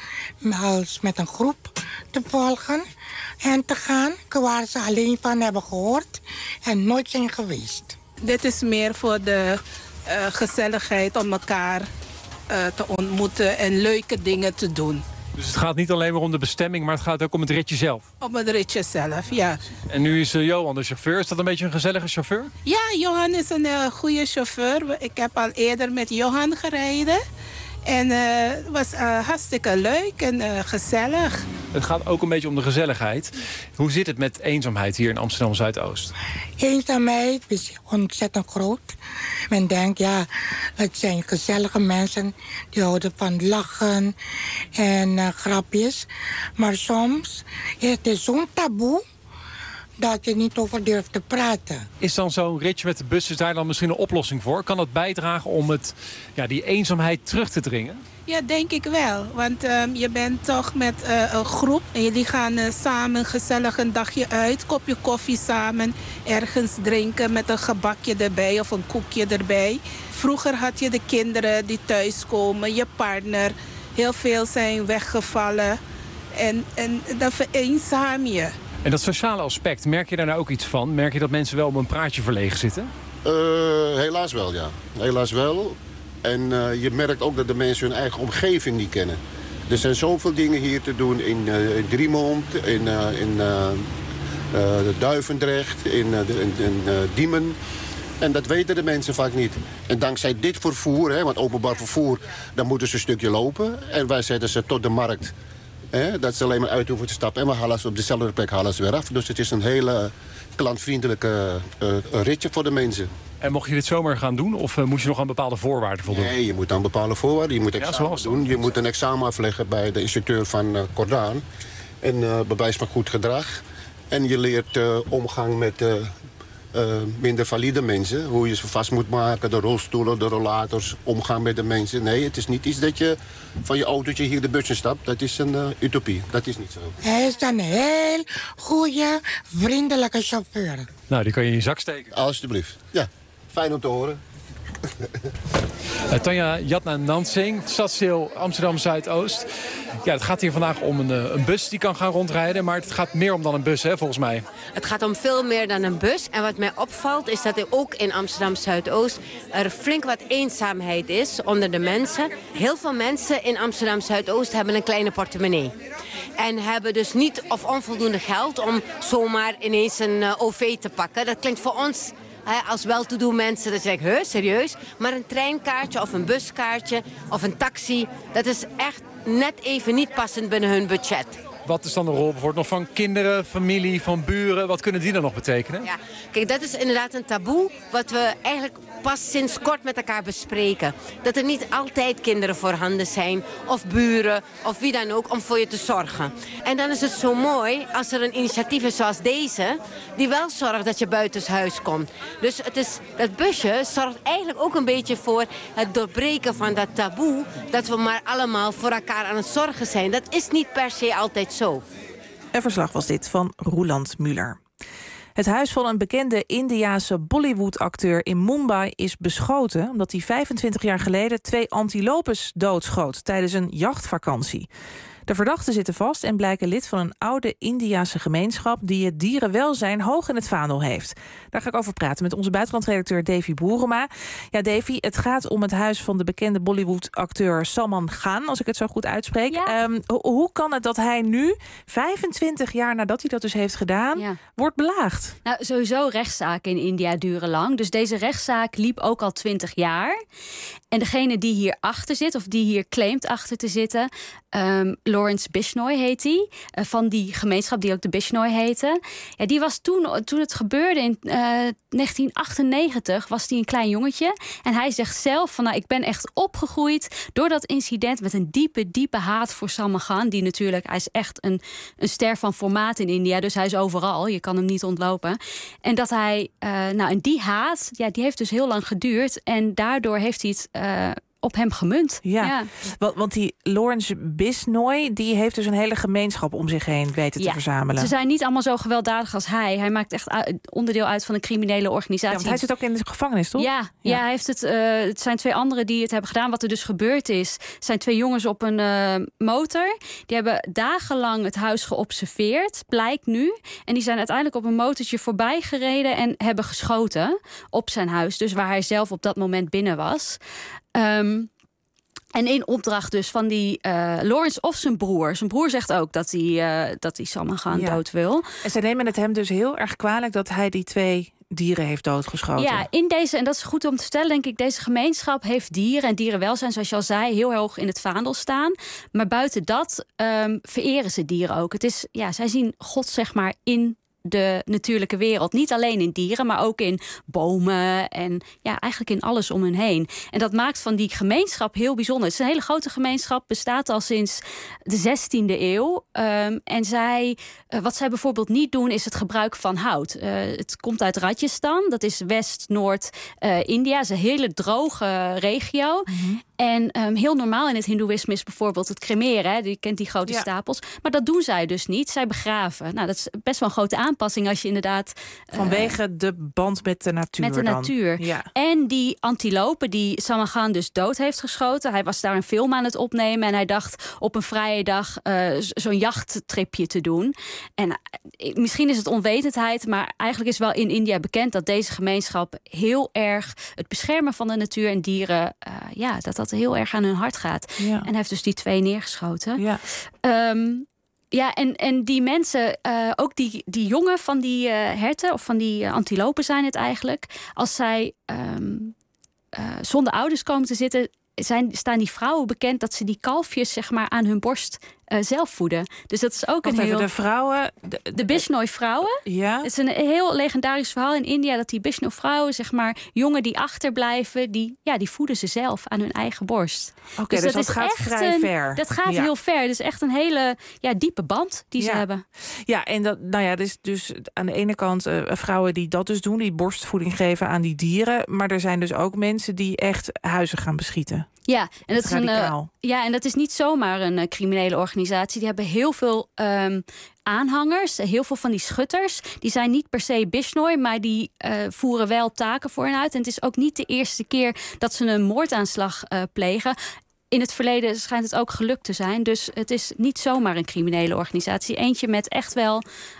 uh, als met een groep te volgen en te gaan. Waar ze alleen van hebben gehoord en nooit zijn geweest. Dit is meer voor de uh, gezelligheid om elkaar uh, te ontmoeten en leuke dingen te doen. Dus het gaat niet alleen maar om de bestemming, maar het gaat ook om het ritje zelf? Om het ritje zelf, ja. En nu is uh, Johan de chauffeur. Is dat een beetje een gezellige chauffeur? Ja, Johan is een uh, goede chauffeur. Ik heb al eerder met Johan gereden. En uh, het was uh, hartstikke leuk en uh, gezellig. Het gaat ook een beetje om de gezelligheid. Hoe zit het met eenzaamheid hier in Amsterdam Zuidoost? Eenzaamheid is ontzettend groot. Men denkt, ja, het zijn gezellige mensen die houden van lachen en uh, grapjes. Maar soms is het zo'n taboe dat je niet over durft te praten. Is dan zo'n ritje met de bus, is daar dan misschien een oplossing voor? Kan dat bijdragen om het, ja, die eenzaamheid terug te dringen? Ja, denk ik wel. Want uh, je bent toch met uh, een groep en jullie gaan uh, samen gezellig een dagje uit. Kopje koffie samen, ergens drinken met een gebakje erbij of een koekje erbij. Vroeger had je de kinderen die thuiskomen, je partner. Heel veel zijn weggevallen en, en dan vereenzaam je. En dat sociale aspect, merk je daar nou ook iets van? Merk je dat mensen wel om een praatje verlegen zitten? Uh, helaas wel, ja. Helaas wel. En uh, je merkt ook dat de mensen hun eigen omgeving niet kennen. Er zijn zoveel dingen hier te doen in, uh, in Driemond, in, uh, in uh, uh, Duivendrecht, in, uh, in, in uh, Diemen. En dat weten de mensen vaak niet. En dankzij dit vervoer, hè, want openbaar vervoer, dan moeten ze een stukje lopen. En wij zetten ze tot de markt. He, dat ze alleen maar uit hoeven te stappen. En we halen ze op dezelfde plek halen ze weer af. Dus het is een hele klantvriendelijke uh, ritje voor de mensen. En mocht je dit zomaar gaan doen? Of uh, moet je nog aan bepaalde voorwaarden voldoen? Nee, je moet aan bepaalde voorwaarden. Je moet examen ja, doen. Je moet een examen afleggen bij de instructeur van uh, Cordaan. En uh, bewijs van goed gedrag. En je leert uh, omgang met uh, uh, minder valide mensen. Hoe je ze vast moet maken, de rolstoelen, de rollators, omgaan met de mensen. Nee, het is niet iets dat je van je autootje hier de bus in stapt. Dat is een uh, utopie. Dat is niet zo. Hij is een heel goede, vriendelijke chauffeur. Nou, die kan je in je zak steken. Alsjeblieft. Ja, fijn om te horen. Uh, Tanja Jatna-Nansing, stadsdeel Amsterdam Zuidoost. Ja, het gaat hier vandaag om een, een bus die kan gaan rondrijden. Maar het gaat meer om dan een bus, hè, volgens mij. Het gaat om veel meer dan een bus. En wat mij opvalt is dat er ook in Amsterdam Zuidoost er flink wat eenzaamheid is onder de mensen. Heel veel mensen in Amsterdam Zuidoost hebben een kleine portemonnee. En hebben dus niet of onvoldoende geld om zomaar ineens een uh, O V te pakken. Dat klinkt voor ons als wel-te-doen mensen, dat zeg ik, heus, serieus. Maar een treinkaartje of een buskaartje of een taxi, dat is echt net even niet passend binnen hun budget. Wat is dan de rol bijvoorbeeld nog van kinderen, familie, van buren? Wat kunnen die dan nog betekenen? Ja, kijk, dat is inderdaad een taboe wat we eigenlijk pas sinds kort met elkaar bespreken. Dat er niet altijd kinderen voorhanden zijn, of buren, of wie dan ook, om voor je te zorgen. En dan is het zo mooi als er een initiatief is zoals deze, die wel zorgt dat je buitenshuis komt. Dus het is, dat busje zorgt eigenlijk ook een beetje voor het doorbreken van dat taboe, dat we maar allemaal voor elkaar aan het zorgen zijn. Dat is niet per se altijd zo. Een verslag was dit van Roland Muller. Het huis van een bekende Indiase Bollywood-acteur in Mumbai is beschoten omdat hij vijfentwintig jaar geleden twee antilopes doodschoot tijdens een jachtvakantie. De verdachten zitten vast en blijken lid van een oude Indiase gemeenschap die het dierenwelzijn hoog in het vaandel heeft. Daar ga ik over praten met onze buitenlandredacteur Davy Boerema. Ja, Davy, het gaat om het huis van de bekende Bollywood-acteur Salman Khan, als ik het zo goed uitspreek. Ja. Um, ho- hoe kan het dat hij nu, vijfentwintig jaar nadat hij dat dus heeft gedaan, ja. wordt belaagd? Nou, sowieso rechtszaken in India duren lang. Dus deze rechtszaak liep ook al twintig jaar. En degene die hier achter zit, of die hier claimt achter te zitten, Um, Lawrence Bisnoy heet hij. Uh, van die gemeenschap die ook de Bisnoy heette. Ja, die was toen, toen het gebeurde in uh, negentien achtennegentig... was hij een klein jongetje. En hij zegt zelf van, nou, ik ben echt opgegroeid door dat incident met een diepe, diepe haat voor Salman Khan. Die natuurlijk, hij is echt een, een ster van formaat in India. Dus hij is overal. Je kan hem niet ontlopen. En dat hij, uh, nou, en die haat, ja, die heeft dus heel lang geduurd. En daardoor heeft hij het Uh, op hem gemunt. Ja, ja. Want, want die Lawrence Bisnoy, die heeft dus een hele gemeenschap om zich heen weten ja. te verzamelen. Ze zijn niet allemaal zo gewelddadig als hij. Hij maakt echt uit, onderdeel uit van een criminele organisatie. Ja, want hij zit ook in de gevangenis, toch? Ja, ja. ja hij heeft het, uh, het zijn twee anderen die het hebben gedaan. Wat er dus gebeurd is, zijn twee jongens op een uh, motor. Die hebben dagenlang het huis geobserveerd, blijkt nu. En die zijn uiteindelijk op een motortje voorbij gereden en hebben geschoten op zijn huis. Dus waar hij zelf op dat moment binnen was. Um, en in opdracht dus van die uh, Lawrence of zijn broer. Zijn broer zegt ook dat hij, uh, dat hij Salman Khan ja. dood wil. En ze nemen het hem dus heel erg kwalijk dat hij die twee dieren heeft doodgeschoten. Ja, in deze, en dat is goed om te stellen, denk ik, deze gemeenschap heeft dieren en dierenwelzijn, zoals je al zei, heel hoog in het vaandel staan. Maar buiten dat um, vereren ze dieren ook. Het is, ja, zij zien God, zeg maar, in de natuurlijke wereld. Niet alleen in dieren, maar ook in bomen en ja, eigenlijk in alles om hun heen. En dat maakt van die gemeenschap heel bijzonder. Het is een hele grote gemeenschap, bestaat al sinds de zestiende eeuw. Um, en zij, uh, wat zij bijvoorbeeld niet doen, is het gebruik van hout. Uh, het komt uit Rajasthan, dat is West-Noord-India. Uh, het is een hele droge regio. Mm-hmm. En um, heel normaal in het hindoeïsme is bijvoorbeeld het cremeren. Hè? Je kent die grote ja. stapels. Maar dat doen zij dus niet. Zij begraven. Nou, dat is best wel een grote aanpassing als je inderdaad Uh, Vanwege de band met de natuur. Met de dan. natuur. Ja. En die antilopen die Salman Khan dus dood heeft geschoten. Hij was daar een film aan het opnemen. En hij dacht op een vrije dag uh, zo'n jachttripje te doen. En uh, misschien is het onwetendheid. Maar eigenlijk is wel in India bekend dat deze gemeenschap heel erg het beschermen van de natuur en dieren, Uh, ja, dat dat heel erg aan hun hart gaat. Ja. En hij heeft dus die twee neergeschoten. Ja, um, ja en, en die mensen, uh, ook die, die jongen van die uh, herten of van die uh, antilopen zijn het eigenlijk. Als zij um, uh, zonder ouders komen te zitten, zijn, staan die vrouwen bekend dat ze die kalfjes, zeg maar, aan hun borst Uh, zelf voeden. Dus dat is ook Wacht een even, heel. De vrouwen. De, de Bisnoy vrouwen. Ja. Het is een heel legendarisch verhaal in India dat die Bisnoy vrouwen, zeg maar, jongen die achterblijven, die, ja, die voeden ze zelf aan hun eigen borst. Oké, okay, dus, dus dat, dat gaat vrij een, ver. Dat gaat ja. heel ver. Het is echt een hele ja, diepe band die ja. ze hebben. Ja, en dat, nou ja, dus, dus aan de ene kant uh, vrouwen die dat dus doen, die borstvoeding geven aan die dieren, maar er zijn dus ook mensen die echt huizen gaan beschieten. Ja, en dat, is een, uh, ja, en dat is niet zomaar een uh, criminele organisatie. Die hebben heel veel um, aanhangers, heel veel van die schutters. Die zijn niet per se Bisnoy, maar die uh, voeren wel taken voor hen uit. En het is ook niet de eerste keer dat ze een moordaanslag uh, plegen. In het verleden schijnt het ook gelukt te zijn. Dus het is niet zomaar een criminele organisatie. Eentje met echt wel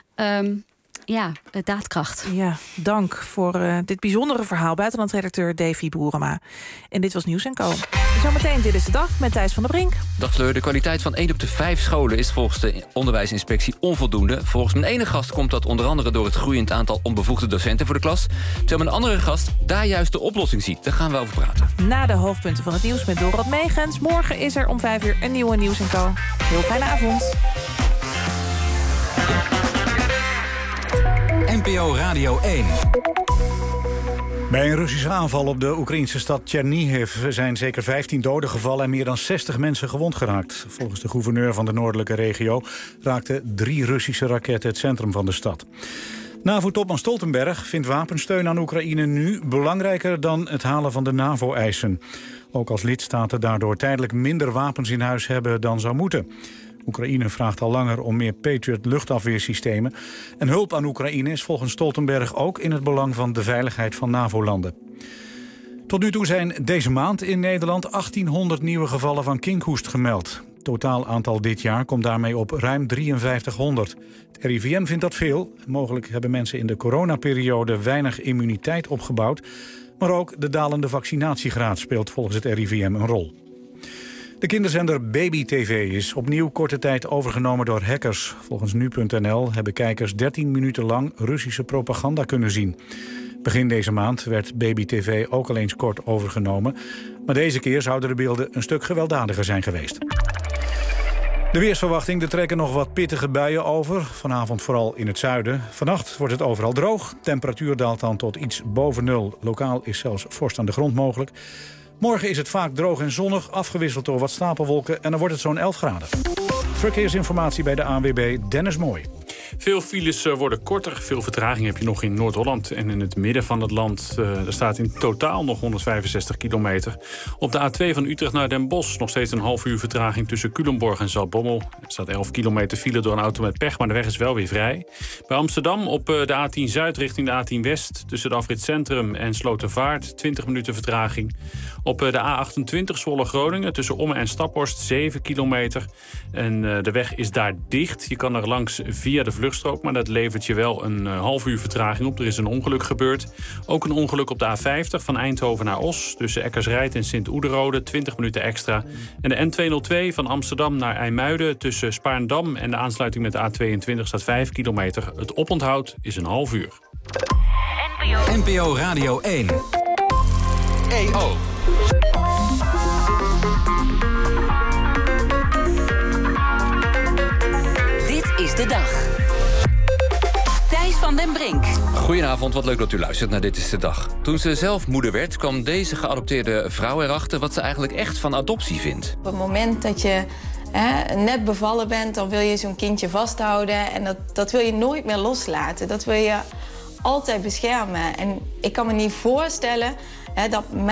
Um, Ja, daadkracht. Ja, dank voor uh, dit bijzondere verhaal. Buitenlandredacteur Davy Boerema. En dit was Nieuws en Co. Zometeen Dit is de Dag met Thijs van der Brink. Dag Fleur, de kwaliteit van één op de vijf scholen is volgens de onderwijsinspectie onvoldoende. Volgens mijn ene gast komt dat onder andere door het groeiend aantal onbevoegde docenten voor de klas. Terwijl mijn andere gast daar juist de oplossing ziet. Daar gaan we over praten. Na de hoofdpunten van het nieuws met Dorot Meegens. Morgen is er om vijf uur een nieuwe Nieuws en Co. Heel fijne avond. N P O Radio één. Bij een Russische aanval op de Oekraïnse stad Chernihiv zijn zeker vijftien doden gevallen en meer dan zestig mensen gewond geraakt. Volgens de gouverneur van de noordelijke regio raakten drie Russische raketten het centrum van de stad. NAVO-topman Stoltenberg vindt wapensteun aan Oekraïne nu belangrijker dan het halen van de NAVO-eisen. Ook als lidstaten daardoor tijdelijk minder wapens in huis hebben dan zou moeten. Oekraïne vraagt al langer om meer Patriot luchtafweersystemen. En hulp aan Oekraïne is volgens Stoltenberg ook in het belang van de veiligheid van NAVO-landen. Tot nu toe zijn deze maand in Nederland achttienhonderd nieuwe gevallen van kinkhoest gemeld. Het totaal aantal dit jaar komt daarmee op ruim drieënvijftighonderd. Het R I V M vindt dat veel. Mogelijk hebben mensen in de coronaperiode weinig immuniteit opgebouwd. Maar ook de dalende vaccinatiegraad speelt volgens het R I V M een rol. De kinderzender Baby T V is opnieuw korte tijd overgenomen door hackers. Volgens nu punt n l hebben kijkers dertien minuten lang Russische propaganda kunnen zien. Begin deze maand werd Baby T V ook al eens kort overgenomen. Maar deze keer zouden de beelden een stuk gewelddadiger zijn geweest. De weersverwachting, er trekken nog wat pittige buien over. Vanavond vooral in het zuiden. Vannacht wordt het overal droog. Temperatuur daalt dan tot iets boven nul. Lokaal is zelfs vorst aan de grond mogelijk. Morgen is het vaak droog en zonnig, afgewisseld door wat stapelwolken... en dan wordt het zo'n elf graden. Verkeersinformatie bij de A N W B, Dennis Mooi. Veel files worden korter. Veel vertraging heb je nog in Noord-Holland en in het midden van het land. Uh, er staat in totaal nog honderdvijfenzestig kilometer. Op de A twee van Utrecht naar Den Bosch nog steeds een half uur vertraging tussen Culemborg en Zaltbommel. Er staat elf kilometer file door een auto met pech, maar de weg is wel weer vrij. Bij Amsterdam op de A tien Zuid richting de A tien West tussen de afrit Centrum en Slotervaart twintig minuten vertraging. Op de A achtentwintig Zwolle-Groningen tussen Ommen en Staphorst zeven kilometer. En uh, de weg is daar dicht. Je kan er langs via de vluchtstrook, maar dat levert je wel een uh, half uur vertraging op. Er is een ongeluk gebeurd. Ook een ongeluk op de A vijftig van Eindhoven naar Os tussen Eckersrijd en Sint-Oederode, twintig minuten extra. En de N tweehonderdtwee van Amsterdam naar IJmuiden tussen Spaarndam en de aansluiting met de A tweeëntwintig staat vijf kilometer. Het oponthoud is een half uur. N P O Radio één. E O. Dit is de dag. Thijs van den Brink. Goedenavond, wat leuk dat u luistert naar Dit is de Dag. Toen ze zelf moeder werd, kwam deze geadopteerde vrouw erachter wat ze eigenlijk echt van adoptie vindt. Op het moment dat je hè, net bevallen bent, dan wil je zo'n kindje vasthouden. En dat, dat wil je nooit meer loslaten. Dat wil je altijd beschermen. En ik kan me niet voorstellen hè, dat